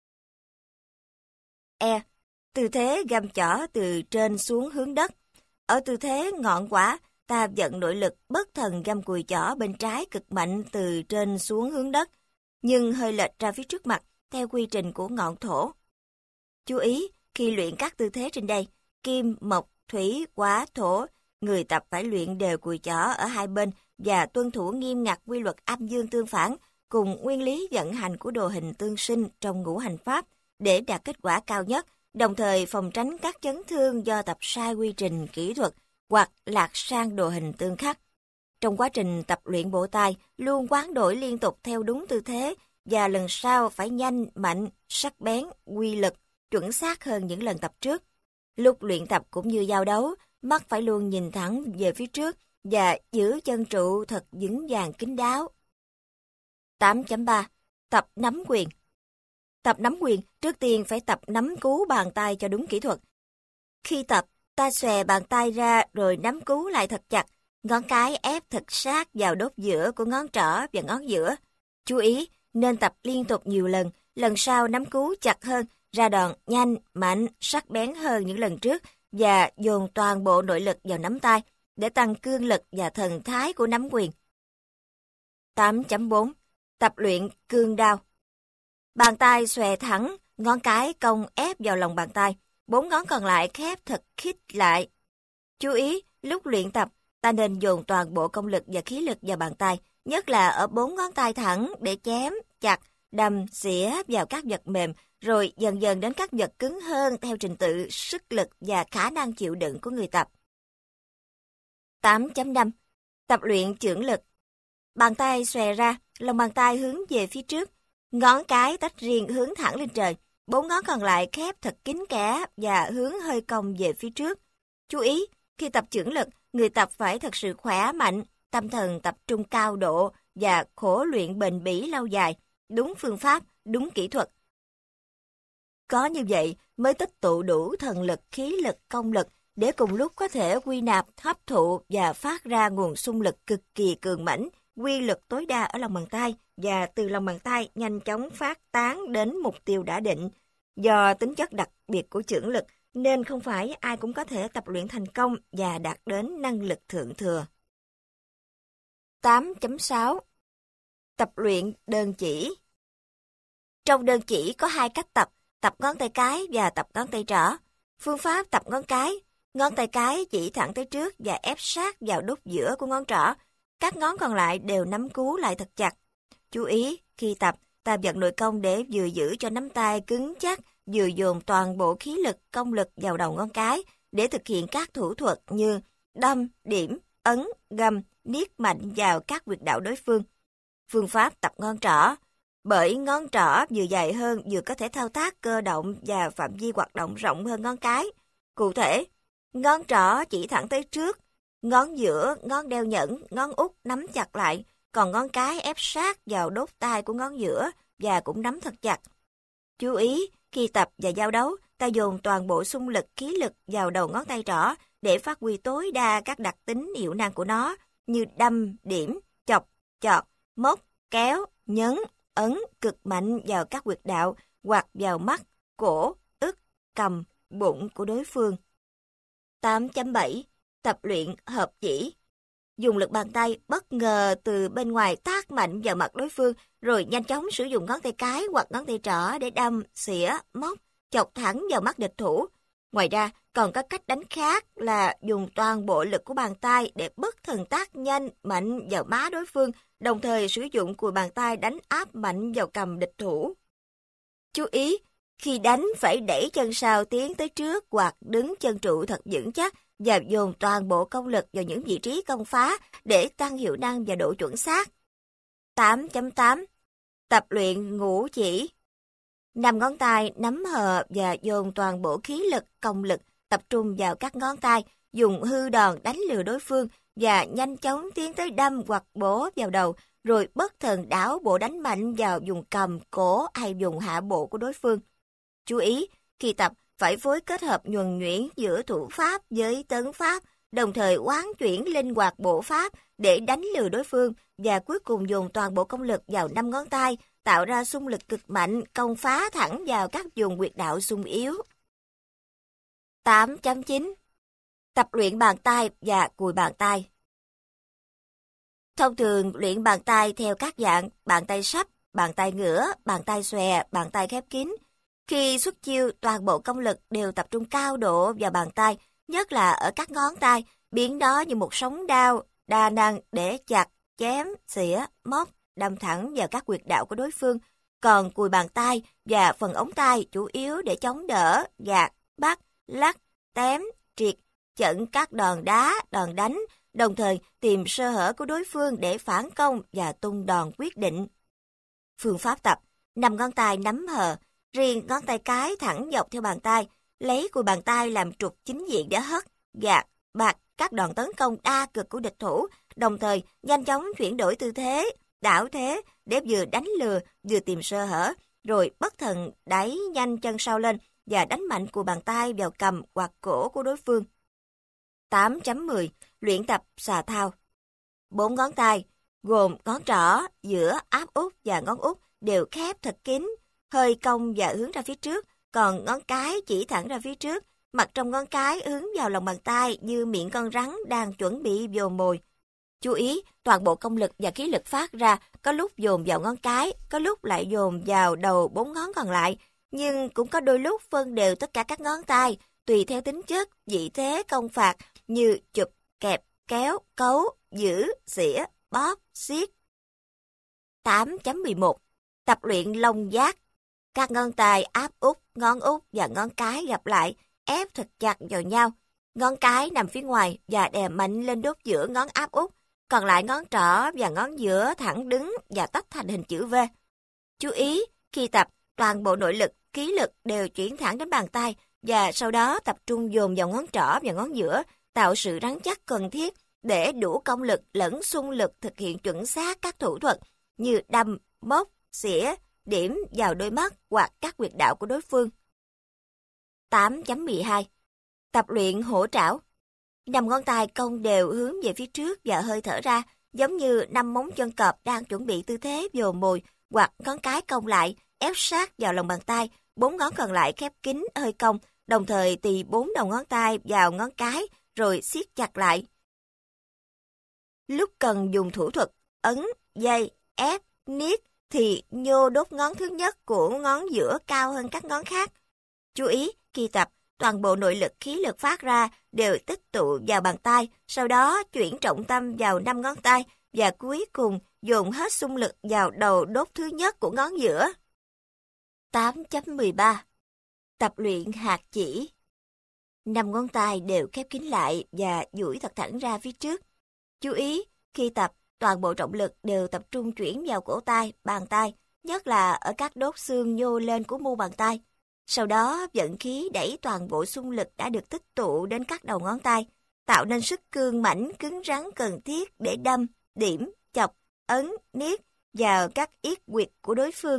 E. Tư thế găm chỏ từ trên xuống hướng đất. Ở tư thế ngọn hỏa, ta vận nội lực bất thần găm cùi chỏ bên trái cực mạnh từ trên xuống hướng đất, nhưng hơi lệch ra phía trước mặt, theo quy trình của ngọn thổ. Chú ý, khi luyện các tư thế trên đây, kim, mộc, thủy, hỏa, thổ, người tập phải luyện đều cùi chỏ ở hai bên và tuân thủ nghiêm ngặt quy luật âm dương tương phản cùng nguyên lý vận hành của đồ hình tương sinh trong ngũ hành pháp để đạt kết quả cao nhất, đồng thời phòng tránh các chấn thương do tập sai quy trình kỹ thuật hoặc lạc sang đồ hình tương khắc. Trong quá trình tập luyện bộ tay, luôn hoán đổi liên tục theo đúng tư thế và lần sau phải nhanh, mạnh, sắc bén, quy lực, chuẩn xác hơn những lần tập trước. Lúc luyện tập cũng như giao đấu, mắt phải luôn nhìn thẳng về phía trước và giữ chân trụ thật vững vàng kín đáo. 8.3. Tập nắm quyền. Tập nắm quyền, trước tiên phải tập nắm cú bàn tay cho đúng kỹ thuật. Khi tập, ta xòe bàn tay ra rồi nắm cú lại thật chặt, ngón cái ép thật sát vào đốt giữa của ngón trỏ và ngón giữa. Chú ý, nên tập liên tục nhiều lần sau nắm cú chặt hơn, ra đòn nhanh, mạnh, sắc bén hơn những lần trước và dồn toàn bộ nội lực vào nắm tay để tăng cương lực và thần thái của nắm quyền. 8.4. Tập luyện cương đao. Bàn tay xòe thẳng, ngón cái cong ép vào lòng bàn tay, 4 ngón còn lại khép thật khít lại. Chú ý, lúc luyện tập, ta nên dồn toàn bộ công lực và khí lực vào bàn tay, nhất là ở 4 ngón tay thẳng để chém, chặt, đâm, xỉa vào các vật mềm, rồi dần dần đến các vật cứng hơn theo trình tự sức lực và khả năng chịu đựng của người tập. 8.5. Tập luyện chưởng lực. Bàn tay xòe ra, lòng bàn tay hướng về phía trước, ngón cái tách riêng hướng thẳng lên trời, 4 ngón còn lại khép thật kín kẽ và hướng hơi cong về phía trước. Chú ý, khi tập chưởng lực, người tập phải thật sự khỏe mạnh, tâm thần tập trung cao độ và khổ luyện bền bỉ lâu dài, đúng phương pháp, đúng kỹ thuật. Có như vậy mới tích tụ đủ thần lực, khí lực, công lực để cùng lúc có thể quy nạp, hấp thụ và phát ra nguồn xung lực cực kỳ cường mãnh, quy lực tối đa ở lòng bàn tay và từ lòng bàn tay nhanh chóng phát tán đến mục tiêu đã định. Do tính chất đặc biệt của chưởng lực nên không phải ai cũng có thể tập luyện thành công và đạt đến năng lực thượng thừa. 8.6. Tập luyện đơn chỉ. Trong đơn chỉ có 2 cách tập ngón tay cái và tập ngón tay trỏ. Phương pháp tập ngón tay cái chỉ thẳng tới trước và ép sát vào đốt giữa của ngón trỏ. Các ngón còn lại đều nắm cú lại thật chặt. Chú ý, khi tập, ta vận nội công để vừa giữ cho nắm tay cứng chắc, vừa dồn toàn bộ khí lực, công lực vào đầu ngón cái để thực hiện các thủ thuật như đâm, điểm, ấn, găm, niết mạnh vào các huyệt đạo đối phương. Phương pháp tập ngón trỏ. Bởi ngón trỏ vừa dài hơn vừa có thể thao tác cơ động và phạm vi hoạt động rộng hơn ngón cái. Cụ thể, ngón trỏ chỉ thẳng tới trước, ngón giữa, ngón đeo nhẫn, ngón út nắm chặt lại, còn ngón cái ép sát vào đốt tay của ngón giữa và cũng nắm thật chặt. Chú ý, khi tập và giao đấu, ta dồn toàn bộ xung lực, khí lực vào đầu ngón tay trỏ để phát huy tối đa các đặc tính hiệu năng của nó như đâm, điểm, chọc, chọt, móc, kéo, nhấn, ấn cực mạnh vào các huyệt đạo hoặc vào mắt, cổ, ức, cầm, bụng của đối phương. 8.7. Tập luyện hợp chỉ. Dùng lực bàn tay bất ngờ từ bên ngoài tát mạnh vào mặt đối phương, rồi nhanh chóng sử dụng ngón tay cái hoặc ngón tay trỏ để đâm, xỉa, móc, chọc thẳng vào mắt địch thủ. Ngoài ra, còn có cách đánh khác là dùng toàn bộ lực của bàn tay để bất thần tác nhanh, mạnh vào má đối phương, đồng thời sử dụng cùi bàn tay đánh áp mạnh vào cằm địch thủ. Chú ý, khi đánh phải đẩy chân sau tiến tới trước hoặc đứng chân trụ thật vững chắc và dồn toàn bộ công lực vào những vị trí công phá để tăng hiệu năng và độ chuẩn xác. 8.8. Tập luyện ngũ chỉ. 5 ngón tay nắm hờ và dồn toàn bộ khí lực, công lực tập trung vào các ngón tay, dùng hư đòn đánh lừa đối phương và nhanh chóng tiến tới đâm hoặc bổ vào đầu, rồi bất thần đảo bộ đánh mạnh vào vùng cằm, cổ hay vùng hạ bộ của đối phương. Chú ý, khi tập phải phối kết hợp nhuần nhuyễn giữa thủ pháp với tấn pháp, đồng thời hoán chuyển linh hoạt bộ pháp để đánh lừa đối phương và cuối cùng dồn toàn bộ công lực vào 5 ngón tay, tạo ra xung lực cực mạnh, công phá thẳng vào các vùng huyệt đạo xung yếu. 8.9. Tập luyện bàn tay và cùi bàn tay. Thông thường luyện bàn tay theo các dạng bàn tay sấp, bàn tay ngửa, bàn tay xòe, bàn tay khép kín. Khi xuất chiêu, toàn bộ công lực đều tập trung cao độ vào bàn tay, nhất là ở các ngón tay, biến đó như một sóng đao, đa năng để chặt, chém, xỉa, móc, đâm thẳng vào các huyệt đạo của đối phương. Còn cùi bàn tay và phần ống tay chủ yếu để chống đỡ, gạt, bắt, lắc, tém, triệt, chận các đòn đá, đòn đánh, đồng thời tìm sơ hở của đối phương để phản công và tung đòn quyết định. Phương pháp tập: 5 ngón tay nắm hờ, riêng ngón tay cái thẳng dọc theo bàn tay, lấy cùi bàn tay làm trục chính diện để hất, gạt, bạt các đòn tấn công đa cực của địch thủ, đồng thời nhanh chóng chuyển đổi tư thế, đảo thế để vừa đánh lừa vừa tìm sơ hở, rồi bất thần đẩy nhanh chân sau lên và đánh mạnh cùi bàn tay vào cầm hoặc cổ của đối phương. 8.10 Luyện tập xà thao. 4 ngón tay, gồm ngón trỏ, giữa, áp út và ngón út đều khép thật kín, hơi cong và hướng ra phía trước, còn ngón cái chỉ thẳng ra phía trước, mặt trong ngón cái hướng vào lòng bàn tay như miệng con rắn đang chuẩn bị vồ mồi. Chú ý, toàn bộ công lực và khí lực phát ra có lúc dồn vào ngón cái, có lúc lại dồn vào đầu 4 ngón còn lại, nhưng cũng có đôi lúc phân đều tất cả các ngón tay, tùy theo tính chất, vị thế công phạt như chụp, kẹp, kéo, cấu, giữ, xỉa, bóp, siết. 8.11 Tập luyện lông giác. Các ngón tay áp út, ngón út và ngón cái gặp lại, ép thật chặt vào nhau. Ngón cái nằm phía ngoài và đè mạnh lên đốt giữa ngón áp út, còn lại ngón trỏ và ngón giữa thẳng đứng và tách thành hình chữ V. Chú ý, khi tập, toàn bộ nội lực, khí lực đều chuyển thẳng đến bàn tay và sau đó tập trung dồn vào ngón trỏ và ngón giữa, tạo sự rắn chắc cần thiết để đủ công lực lẫn xung lực thực hiện chuẩn xác các thủ thuật như đâm, móc, xỉa, điểm vào đôi mắt hoặc các huyệt đạo của đối phương. 8.12 Tập luyện hổ trảo. 5 ngón tay cong đều hướng về phía trước và hơi thở ra, giống như 5 móng chân cọp đang chuẩn bị tư thế vồ mồi, hoặc ngón cái cong lại, ép sát vào lòng bàn tay, 4 ngón còn lại khép kín hơi cong, đồng thời tì 4 đầu ngón tay vào ngón cái, rồi siết chặt lại. Lúc cần dùng thủ thuật ấn, dây, ép, niết thì nhô đốt ngón thứ nhất của ngón giữa cao hơn các ngón khác. Chú ý, khi tập, toàn bộ nội lực khí lực phát ra đều tích tụ vào bàn tay, sau đó chuyển trọng tâm vào 5 ngón tay và cuối cùng dồn hết xung lực vào đầu đốt thứ nhất của ngón giữa. 8.13 Tập luyện hạt chỉ. 5 ngón tay đều khép kín lại và duỗi thật thẳng ra phía trước. Chú ý, khi tập, toàn bộ trọng lực đều tập trung chuyển vào cổ tay, bàn tay, nhất là ở các đốt xương nhô lên của mu bàn tay. Sau đó vận khí đẩy toàn bộ xung lực đã được tích tụ đến các đầu ngón tay, tạo nên sức cương mãnh cứng rắn cần thiết để đâm, điểm, chọc, ấn, niết vào các yết huyệt của đối phương.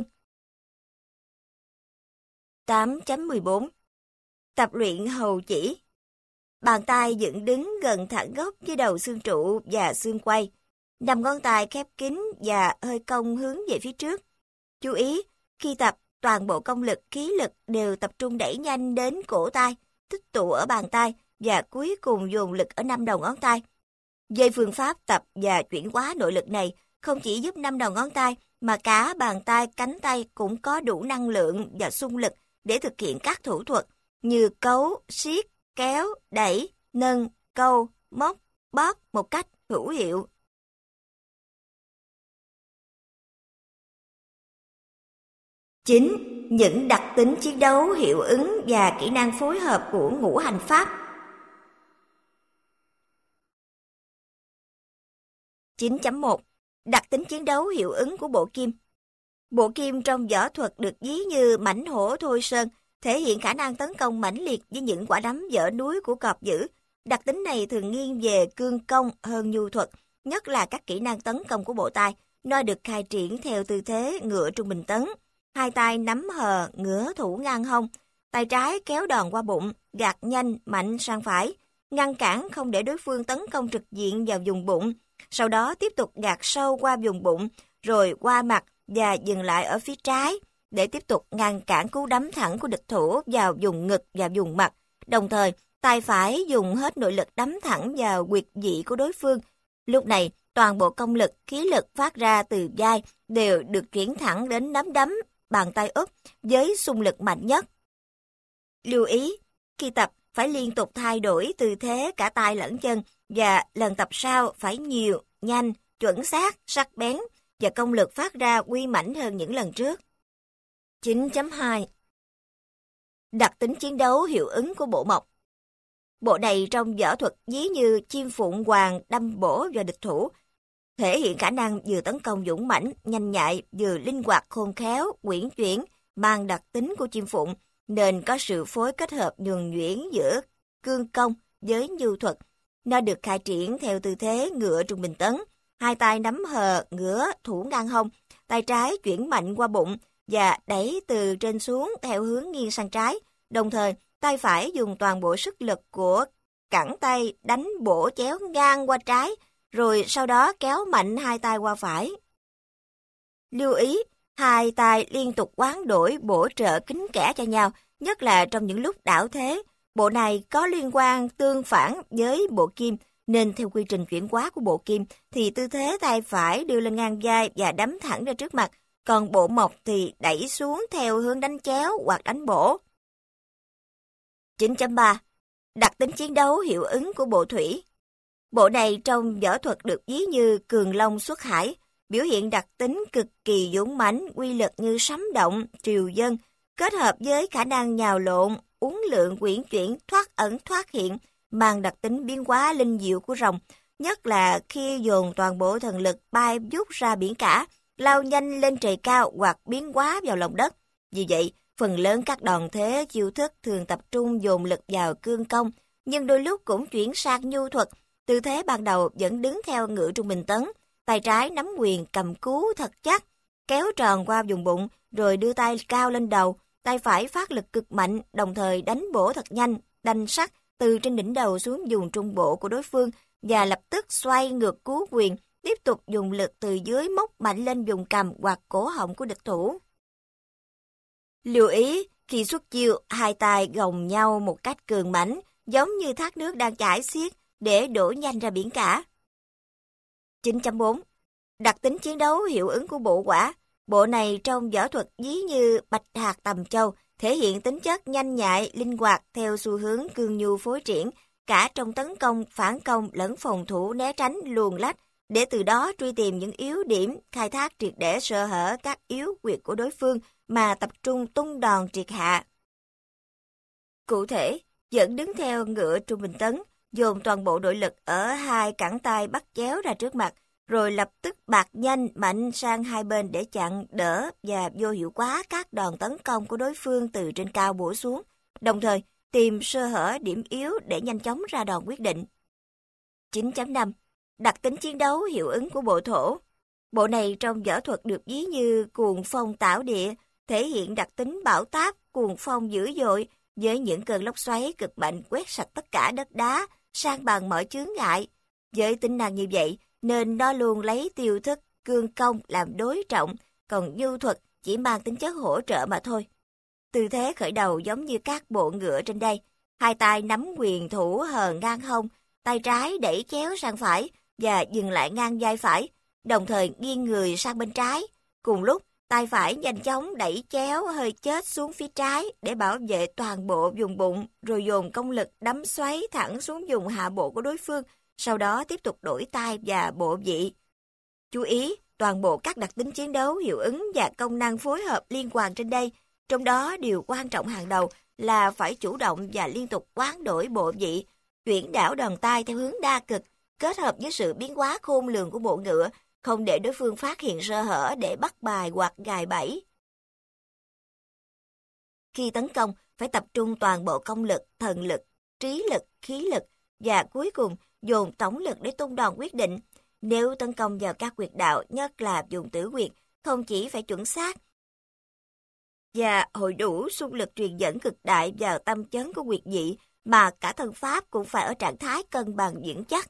8.14 Tập luyện hầu chỉ. Bàn tay dựng đứng gần thẳng gốc với đầu xương trụ và xương quay. 5 ngón tay khép kín và hơi cong hướng về phía trước. Chú ý, khi tập, toàn bộ công lực, khí lực đều tập trung đẩy nhanh đến cổ tay, tích tụ ở bàn tay và cuối cùng dồn lực ở 5 đầu ngón tay. Về phương pháp tập và chuyển hóa nội lực này không chỉ giúp 5 đầu ngón tay mà cả bàn tay, cánh tay cũng có đủ năng lượng và xung lực để thực hiện các thủ thuật như cấu, siết, kéo, đẩy, nâng, câu, móc, bóp một cách hữu hiệu. 9. Những đặc tính chiến đấu hiệu ứng và kỹ năng phối hợp của ngũ hành pháp. 9.1. Đặc tính chiến đấu hiệu ứng của bộ kim. Bộ kim trong võ thuật được ví như mãnh hổ Thôi Sơn, thể hiện khả năng tấn công mãnh liệt với những quả đấm dở núi của cọp dữ. Đặc tính này thường nghiêng về cương công hơn nhu thuật, nhất là các kỹ năng tấn công của bộ tay, nó được khai triển theo tư thế ngựa trung bình tấn. 2 tay nắm hờ, ngửa thủ ngang hông, tay trái kéo đòn qua bụng, gạt nhanh, mạnh sang phải, ngăn cản không để đối phương tấn công trực diện vào vùng bụng, sau đó tiếp tục gạt sâu qua vùng bụng, rồi qua mặt và dừng lại ở phía trái, để tiếp tục ngăn cản cú đấm thẳng của địch thủ vào vùng ngực và vùng mặt. Đồng thời, tay phải dùng hết nội lực đấm thẳng vào huyệt vị của đối phương. Lúc này, toàn bộ công lực, khí lực phát ra từ vai đều được chuyển thẳng đến nắm đấm, bàn tay úp với xung lực mạnh nhất. Lưu ý, khi tập phải liên tục thay đổi tư thế cả tay lẫn chân và lần tập sau phải nhiều, nhanh, chuẩn xác, sắc bén và công lực phát ra uy mãnh hơn những lần trước. 9.2 Đặc tính chiến đấu hiệu ứng của bộ mộc. Bộ này trong võ thuật ví như chim phụng hoàng đâm bổ vào địch thủ, thể hiện khả năng vừa tấn công dũng mãnh, nhanh nhạy, vừa linh hoạt khôn khéo, uyển chuyển, mang đặc tính của chim phụng, nên có sự phối kết hợp nhuần nhuyễn giữa cương công với nhu thuật. Nó được khai triển theo tư thế ngựa trung bình tấn, hai tay nắm hờ ngửa thủ ngang hông, tay trái chuyển mạnh qua bụng và đẩy từ trên xuống theo hướng nghiêng sang trái, đồng thời tay phải dùng toàn bộ sức lực của cẳng tay đánh bổ chéo ngang qua trái, rồi sau đó kéo mạnh hai tay qua phải. Lưu ý, hai tay liên tục hoán đổi bổ trợ kín kẽ cho nhau, nhất là trong những lúc đảo thế. Bộ này có liên quan tương phản với bộ kim, nên theo quy trình chuyển hóa của bộ kim thì tư thế tay phải đưa lên ngang vai và đấm thẳng ra trước mặt, còn bộ mộc thì đẩy xuống theo hướng đánh chéo hoặc đánh bổ. 9.3. Đặc tính chiến đấu hiệu ứng của bộ thủy. Bộ này trong võ thuật được ví như cường long xuất hải, biểu hiện đặc tính cực kỳ dũng mãnh, uy lực như sấm động, triều dân, kết hợp với khả năng nhào lộn, uốn lượn quyển chuyển, thoát ẩn thoát hiện, mang đặc tính biến hóa linh diệu của rồng, nhất là khi dồn toàn bộ thần lực bay vút ra biển cả, lao nhanh lên trời cao hoặc biến hóa vào lòng đất. Vì vậy, phần lớn các đòn thế chiêu thức thường tập trung dồn lực vào cương công, nhưng đôi lúc cũng chuyển sang nhu thuật. Tư thế ban đầu vẫn đứng theo ngựa trung bình tấn, tay trái nắm quyền cầm cú thật chắc, kéo tròn qua vùng bụng, rồi đưa tay cao lên đầu, tay phải phát lực cực mạnh, đồng thời đánh bổ thật nhanh, đanh sắc từ trên đỉnh đầu xuống vùng trung bộ của đối phương và lập tức xoay ngược cú quyền, tiếp tục dùng lực từ dưới móc mạnh lên vùng cằm hoặc cổ họng của địch thủ. Lưu ý, khi xuất chiêu, hai tay gồng nhau một cách cường mãnh, giống như thác nước đang chảy xiết để đổ nhanh ra biển cả. 9.4. Đặc tính chiến đấu hiệu ứng của bộ quả. Bộ này trong võ thuật ví như bạch hạt tầm châu, thể hiện tính chất nhanh nhạy, linh hoạt theo xu hướng cương nhu phối triển, cả trong tấn công, phản công lẫn phòng thủ né tránh luồn lách, để từ đó truy tìm những yếu điểm, khai thác triệt để sơ hở các yếu quyệt của đối phương mà tập trung tung đòn triệt hạ. Cụ thể, vẫn đứng theo ngựa trung bình tấn, dồn toàn bộ nội lực ở hai cẳng tay bắt chéo ra trước mặt, rồi lập tức bạt nhanh mạnh sang hai bên để chặn, đỡ và vô hiệu hóa các đòn tấn công của đối phương từ trên cao bổ xuống, đồng thời tìm sơ hở điểm yếu để nhanh chóng ra đòn quyết định. 9.5. Đặc tính chiến đấu hiệu ứng của bộ thổ. Bộ này trong võ thuật được ví như cuồng phong tảo địa, thể hiện đặc tính bão táp, cuồng phong dữ dội, với những cơn lốc xoáy cực mạnh quét sạch tất cả đất đá, san bằng mọi chướng ngại. Với tính năng như vậy, nên nó luôn lấy tiêu thức cương công làm đối trọng, còn nhu thuật chỉ mang tính chất hỗ trợ mà thôi. Tư thế khởi đầu giống như các bộ ngựa trên đây, hai tay nắm quyền thủ hờ ngang hông, tay trái đẩy chéo sang phải và dừng lại ngang vai phải, đồng thời nghiêng người sang bên trái. Cùng lúc, tay phải nhanh chóng đẩy chéo hơi chết xuống phía trái để bảo vệ toàn bộ vùng bụng, rồi dồn công lực đấm xoáy thẳng xuống vùng hạ bộ của đối phương, sau đó tiếp tục đổi tay và bộ vị. Chú ý, toàn bộ các đặc tính chiến đấu hiệu ứng và công năng phối hợp liên quan trên đây, trong đó điều quan trọng hàng đầu là phải chủ động và liên tục hoán đổi bộ vị, chuyển đảo đòn tay theo hướng đa cực, kết hợp với sự biến hóa khôn lường của bộ ngựa, không để đối phương phát hiện sơ hở để bắt bài hoặc gài bẫy. Khi tấn công, phải tập trung toàn bộ công lực, thần lực, trí lực, khí lực và cuối cùng dồn tổng lực để tung đòn quyết định. Nếu tấn công vào các huyệt đạo, nhất là vùng tử huyệt, không chỉ phải chuẩn xác và hội đủ xung lực truyền dẫn cực đại vào tâm chấn của huyệt dị, mà cả thân pháp cũng phải ở trạng thái cân bằng vững chắc.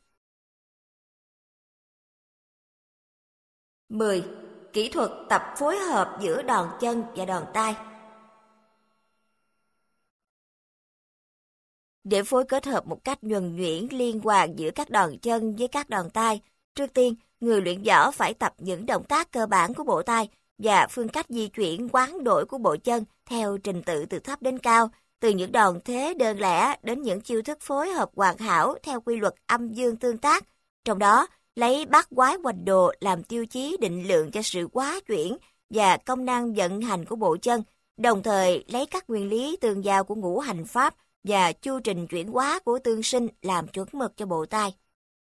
10. Kỹ thuật tập phối hợp giữa đòn chân và đòn tay. Để phối kết hợp một cách nhuần nhuyễn liên hoàn giữa các đòn chân với các đòn tay, trước tiên, người luyện võ phải tập những động tác cơ bản của bộ tay và phương cách di chuyển hoán đổi của bộ chân theo trình tự từ thấp đến cao, từ những đòn thế đơn lẻ đến những chiêu thức phối hợp hoàn hảo theo quy luật âm dương tương tác. Trong đó, lấy bát quái hoành đồ làm tiêu chí định lượng cho sự hóa chuyển và công năng vận hành của bộ chân, đồng thời lấy các nguyên lý tương giao của ngũ hành pháp và chu trình chuyển hóa của tương sinh làm chuẩn mực cho bộ tay.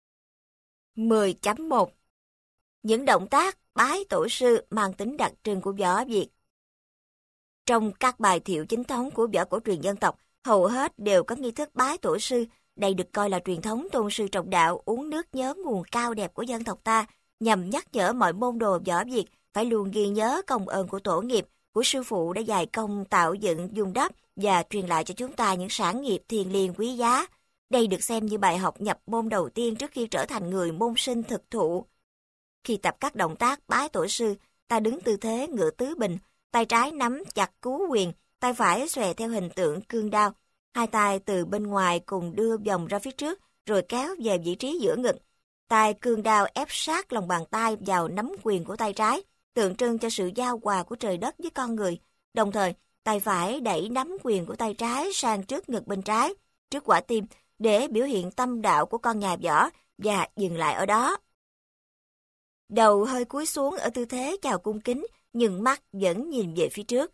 10.1 Những động tác bái tổ sư mang tính đặc trưng của võ Việt. Trong các bài thiệu chính thống của võ cổ truyền dân tộc, hầu hết đều có nghi thức bái tổ sư. Đây được coi là truyền thống tôn sư trọng đạo, uống nước nhớ nguồn cao đẹp của dân tộc ta, nhằm nhắc nhở mọi môn đồ võ Việt phải luôn ghi nhớ công ơn của tổ nghiệp, của sư phụ đã dày công tạo dựng, dung đắp và truyền lại cho chúng ta những sản nghiệp thiêng liêng quý giá. Đây được xem như bài học nhập môn đầu tiên trước khi trở thành người môn sinh thực thụ. Khi tập các động tác bái tổ sư, ta đứng tư thế ngựa tứ bình, tay trái nắm chặt cú quyền, tay phải xòe theo hình tượng cương đao. Hai tay từ bên ngoài cùng đưa vòng ra phía trước, rồi kéo về vị trí giữa ngực. Tay cương đao ép sát lòng bàn tay vào nắm quyền của tay trái, tượng trưng cho sự giao hòa của trời đất với con người. Đồng thời, tay phải đẩy nắm quyền của tay trái sang trước ngực bên trái, trước quả tim, để biểu hiện tâm đạo của con nhà võ và dừng lại ở đó. Đầu hơi cúi xuống ở tư thế chào cung kính, nhưng mắt vẫn nhìn về phía trước.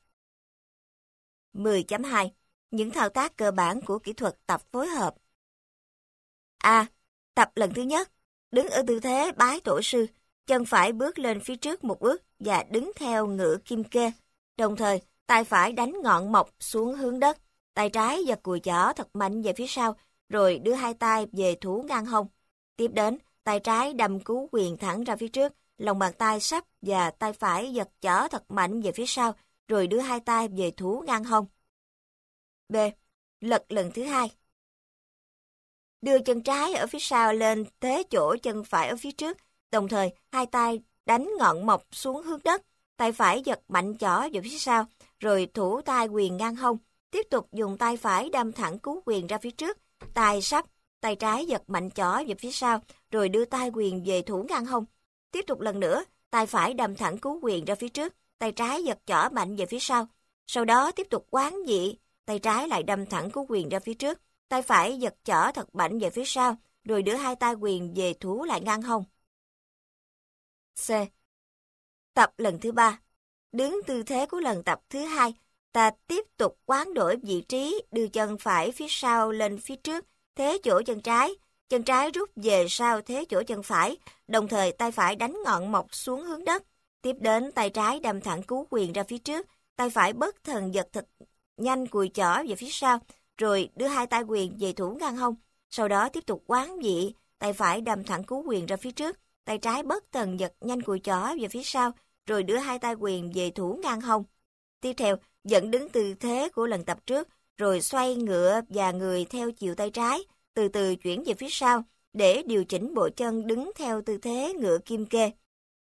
10.2 Những thao tác cơ bản của kỹ thuật tập phối hợp. A. Tập lần thứ nhất. Đứng ở tư thế bái tổ sư, chân phải bước lên phía trước một bước và đứng theo ngựa kim kê. Đồng thời, tay phải đánh ngọn mộc xuống hướng đất, tay trái giật cùi chỏ thật mạnh về phía sau, rồi đưa hai tay về thủ ngang hông. Tiếp đến, tay trái đâm cú quyền thẳng ra phía trước, lòng bàn tay sắp và tay phải giật chỏ thật mạnh về phía sau, rồi đưa hai tay về thủ ngang hông. B. Lật lần thứ hai. Đưa chân trái ở phía sau lên thế chỗ chân phải ở phía trước, đồng thời hai tay đánh ngọn mộc xuống hướng đất, tay phải giật mạnh chỏ về phía sau, rồi thủ tay quyền ngang hông, tiếp tục dùng tay phải đâm thẳng cú quyền ra phía trước, tay sắp, tay trái giật mạnh chỏ về phía sau, rồi đưa tay quyền về thủ ngang hông. Tiếp tục lần nữa, tay phải đâm thẳng cú quyền ra phía trước, tay trái giật chỏ mạnh về phía sau. Sau đó tiếp tục quán dị, tay trái lại đâm thẳng cú quyền ra phía trước, tay phải giật chỏ thật mạnh về phía sau, rồi đưa hai tay quyền về thủ lại ngang hông. C. Tập lần thứ ba. Đứng tư thế của lần tập thứ hai, ta tiếp tục quán đổi vị trí, đưa chân phải phía sau lên phía trước, thế chỗ chân trái rút về sau thế chỗ chân phải, đồng thời tay phải đánh ngọn mộc xuống hướng đất. Tiếp đến tay trái đâm thẳng cú quyền ra phía trước, tay phải bất thần giật thật nhanh cùi chỏ về phía sau, rồi đưa hai tay quyền về thủ ngang hông. Sau đó tiếp tục quán vị, tay phải đâm thẳng cú quyền ra phía trước, tay trái bất thần giật nhanh cùi chỏ về phía sau, rồi đưa hai tay quyền về thủ ngang hông. Tiếp theo, vẫn đứng tư thế của lần tập trước, rồi xoay ngựa và người theo chiều tay trái, từ từ chuyển về phía sau, để điều chỉnh bộ chân đứng theo tư thế ngựa kim kê.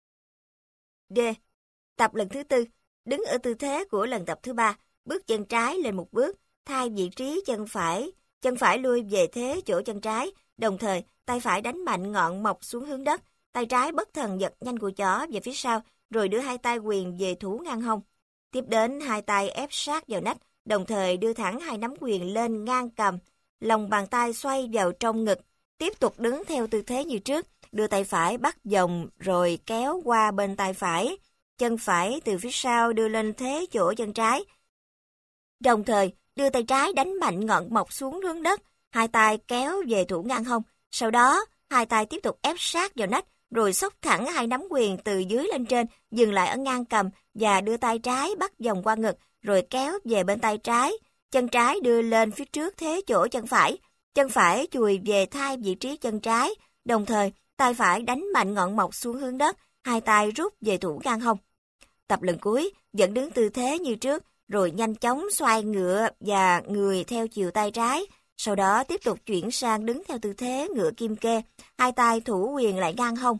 D. Tập lần thứ tư. Đứng ở tư thế của lần tập thứ ba, bước chân trái lên một bước, thay vị trí chân phải lui về thế chỗ chân trái, đồng thời tay phải đánh mạnh ngọn mộc xuống hướng đất, tay trái bất thần giật nhanh cùi chỏ về phía sau, rồi đưa hai tay quyền về thủ ngang hông. Tiếp đến hai tay ép sát vào nách, đồng thời đưa thẳng hai nắm quyền lên ngang cằm, lòng bàn tay xoay vào trong ngực, tiếp tục đứng theo tư thế như trước, đưa tay phải bắt vòng rồi kéo qua bên tay phải, chân phải từ phía sau đưa lên thế chỗ chân trái. Đồng thời, đưa tay trái đánh mạnh ngọn mộc xuống hướng đất, hai tay kéo về thủ ngang hông. Sau đó, hai tay tiếp tục ép sát vào nách, rồi xốc thẳng hai nắm quyền từ dưới lên trên, dừng lại ở ngang cằm và đưa tay trái bắt vòng qua ngực, rồi kéo về bên tay trái. Chân trái đưa lên phía trước thế chỗ chân phải chùi về thay vị trí chân trái, đồng thời tay phải đánh mạnh ngọn mộc xuống hướng đất, hai tay rút về thủ ngang hông. Tập lần cuối, vẫn đứng tư thế như trước, rồi nhanh chóng xoay ngựa và người theo chiều tay trái, sau đó tiếp tục chuyển sang đứng theo tư thế ngựa kim kê, hai tay thủ quyền lại ngang hông.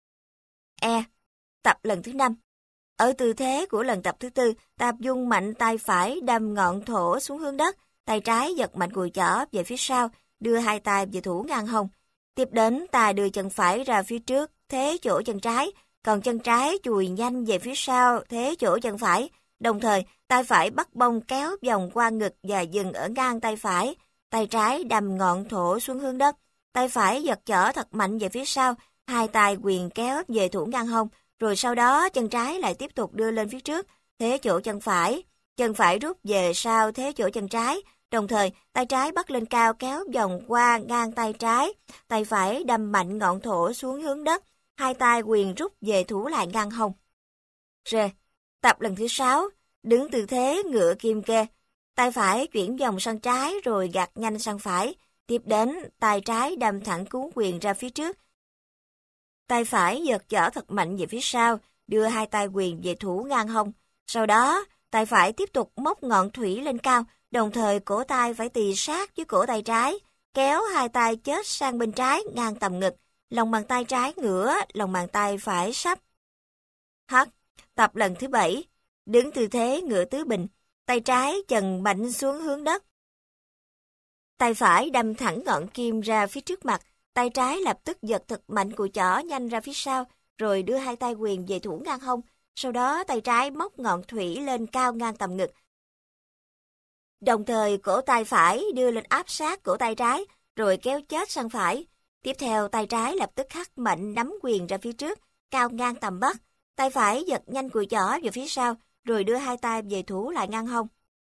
E. Tập lần thứ 5. Ở tư thế của lần tập thứ tư, ta dung mạnh tay phải đâm ngọn thổ xuống hướng đất, tay trái giật mạnh cùi chỏ về phía sau, đưa hai tay về thủ ngang hông. Tiếp đến, ta đưa chân phải ra phía trước, thế chỗ chân trái, còn chân trái chùi nhanh về phía sau, thế chỗ chân phải. Đồng thời, tay phải bắt bông kéo vòng qua ngực và dừng ở ngang tay phải. Tay trái đâm ngọn thổ xuống hướng đất, tay phải giật chỏ thật mạnh về phía sau, hai tay quyền kéo về thủ ngang hông, rồi sau đó chân trái lại tiếp tục đưa lên phía trước, thế chỗ chân phải rút về sau thế chỗ chân trái, Đồng thời, tay trái bắt lên cao kéo vòng qua ngang tay trái, tay phải đâm mạnh ngọn thổ xuống hướng đất, hai tay quyền rút về thủ lại ngang hông. R. Tập lần thứ 6, đứng tư thế ngựa kim kê, tay phải chuyển vòng sang trái rồi gạt nhanh sang phải, tiếp đến tay trái đâm thẳng cuốn quyền ra phía trước. Tay phải giật giở thật mạnh về phía sau, đưa hai tay quyền về thủ ngang hông. Sau đó, tay phải tiếp tục móc ngọn thủy lên cao, đồng thời cổ tay phải tì sát với cổ tay trái, kéo hai tay chết sang bên trái ngang tầm ngực, lòng bàn tay trái ngửa, lòng bàn tay phải sấp. H. Tập lần thứ 7, đứng tư thế ngựa tứ bình, tay trái chần mạnh xuống hướng đất. Tay phải đâm thẳng ngọn kim ra phía trước mặt, tay trái lập tức giật thật mạnh cùi chỏ nhanh ra phía sau, rồi đưa hai tay quyền về thủ ngang hông. Sau đó tay trái móc ngọn thủy lên cao ngang tầm ngực. Đồng thời cổ tay phải đưa lên áp sát cổ tay trái, rồi kéo chết sang phải. Tiếp theo tay trái lập tức hất mạnh nắm quyền ra phía trước, cao ngang tầm bắp. Tay phải giật nhanh cùi chỏ về phía sau, rồi đưa hai tay về thủ lại ngang hông.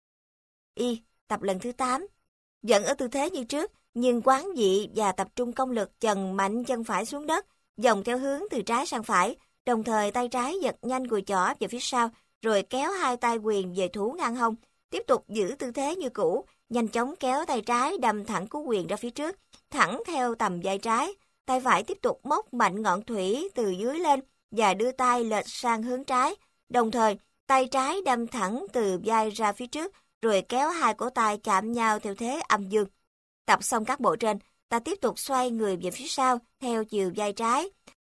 Y. Tập lần thứ 8. Vẫn ở tư thế như trước, nhưng quán dị và tập trung công lực chần mạnh chân phải xuống đất, vòng theo hướng từ trái sang phải, đồng thời tay trái giật nhanh cùi chỏ về phía sau, rồi kéo hai tay quyền về thủ ngang hông, tiếp tục giữ tư thế như cũ, nhanh chóng kéo tay trái đâm thẳng cú quyền ra phía trước, thẳng theo tầm vai trái, tay phải tiếp tục móc mạnh ngọn thủy từ dưới lên và đưa tay lệch sang hướng trái, đồng thời tay trái đâm thẳng từ vai ra phía trước, rồi kéo hai cổ tay chạm nhau theo thế âm dương. Tập xong các bộ trên, ta tiếp tục xoay người về phía sau theo chiều vai trái.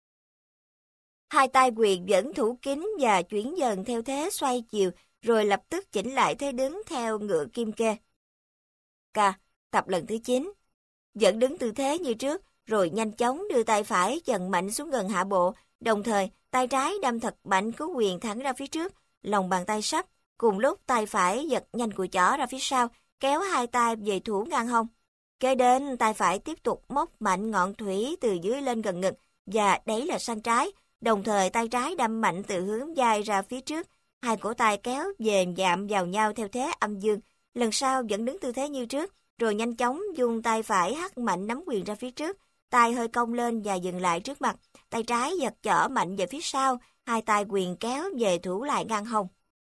Hai tay quyền vẫn thủ kín và chuyển dần theo thế xoay chiều, rồi lập tức chỉnh lại thế đứng theo ngựa kim kê. K. Tập lần thứ 9. Vẫn đứng tư thế như trước, rồi nhanh chóng đưa tay phải chần mạnh xuống gần hạ bộ, đồng thời tay trái đâm thật mạnh cú quyền thẳng ra phía trước, lòng bàn tay sấp, cùng lúc tay phải giật nhanh cùi chỏ ra phía sau, kéo hai tay về thủ ngang hông. Kế đến tay phải tiếp tục móc mạnh ngọn thủy từ dưới lên gần ngực và đẩy lệch sang trái, đồng thời tay trái đâm mạnh từ hướng vai ra phía trước, hai cổ tay kéo về chạm vào nhau theo thế âm dương. Lần sau vẫn đứng tư thế như trước, rồi nhanh chóng dùng tay phải hất mạnh nắm quyền ra phía trước, tay hơi cong lên và dừng lại trước mặt, tay trái giật chỏ mạnh về phía sau, hai tay quyền kéo về thủ lại ngang hông.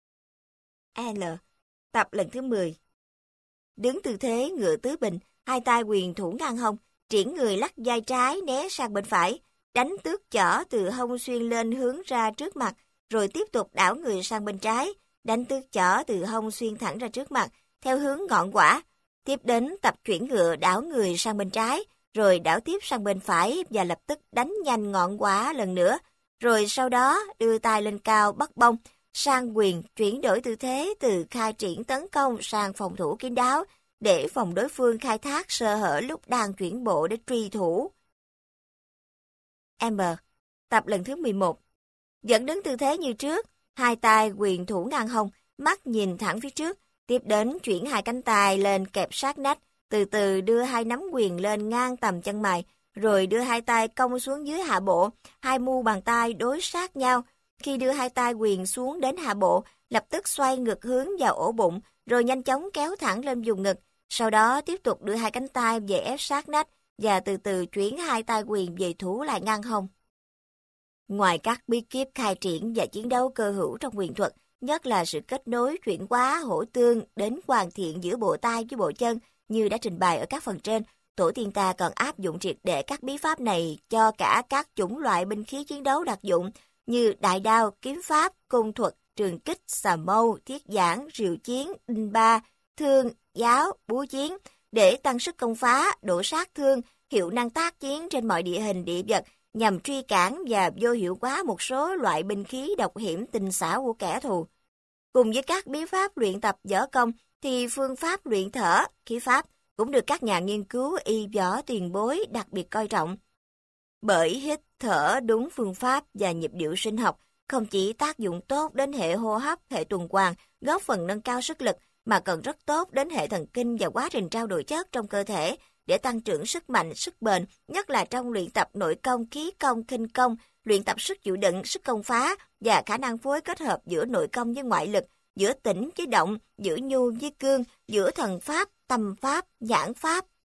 L. Tập lần thứ 10. Đứng tư thế ngựa tứ bình, hai tay quyền thủ ngang hông, triển người lắc vai trái né sang bên phải, đánh tước chỏ từ hông xuyên lên hướng ra trước mặt, rồi tiếp tục đảo người sang bên trái, đánh tước chỏ từ hông xuyên thẳng ra trước mặt, theo hướng ngọn quả. Tiếp đến tập chuyển ngựa đảo người sang bên trái, rồi đảo tiếp sang bên phải và lập tức đánh nhanh ngọn quả lần nữa, rồi sau đó đưa tay lên cao bắt bông, sang quyền chuyển đổi tư thế từ khai triển tấn công sang phòng thủ kín đáo, để phòng đối phương khai thác sơ hở lúc đang chuyển bộ để truy thủ. M. Tập lần thứ 11. Vẫn đứng tư thế như trước, hai tay quyền thủ ngang hông, mắt nhìn thẳng phía trước, tiếp đến chuyển hai cánh tay lên kẹp sát nách, từ từ đưa hai nắm quyền lên ngang tầm chân mày, rồi đưa hai tay cong xuống dưới hạ bộ, hai mu bàn tay đối sát nhau. Khi đưa hai tay quyền xuống đến hạ bộ, lập tức xoay ngược hướng vào ổ bụng, rồi nhanh chóng kéo thẳng lên vùng ngực. Sau đó tiếp tục đưa hai cánh tay về ép sát nách và từ từ chuyển hai tay quyền về thủ lại ngang hông. Ngoài các bí kíp khai triển và chiến đấu cơ hữu trong quyền thuật, nhất là sự kết nối chuyển hóa hỗ tương đến hoàn thiện giữa bộ tay với bộ chân như đã trình bày ở các phần trên, tổ tiên ta còn áp dụng triệt để các bí pháp này cho cả các chủng loại binh khí chiến đấu đặc dụng như đại đao, kiếm pháp, cung thuật, trường kích, xà mâu, thiết giản, rìu chiến, đinh ba, thương, giáo, búa chiến, để tăng sức công phá, độ sát thương, hiệu năng tác chiến trên mọi địa hình địa vật, nhằm truy cản và vô hiệu hóa một số loại binh khí độc hiểm tinh xảo của kẻ thù. Cùng với các bí pháp luyện tập võ công, thì phương pháp luyện thở, khí pháp cũng được các nhà nghiên cứu y võ tiền bối đặc biệt coi trọng. Bởi hít thở đúng phương pháp và nhịp điệu sinh học không chỉ tác dụng tốt đến hệ hô hấp, hệ tuần hoàn, góp phần nâng cao sức lực, mà còn rất tốt đến hệ thần kinh và quá trình trao đổi chất trong cơ thể để tăng trưởng sức mạnh, sức bền, nhất là trong luyện tập nội công, khí công, khinh công, luyện tập sức chịu đựng, sức công phá và khả năng phối kết hợp giữa nội công với ngoại lực, giữa tĩnh với động, giữa nhu với cương, giữa thần pháp, tâm pháp, nhãn pháp,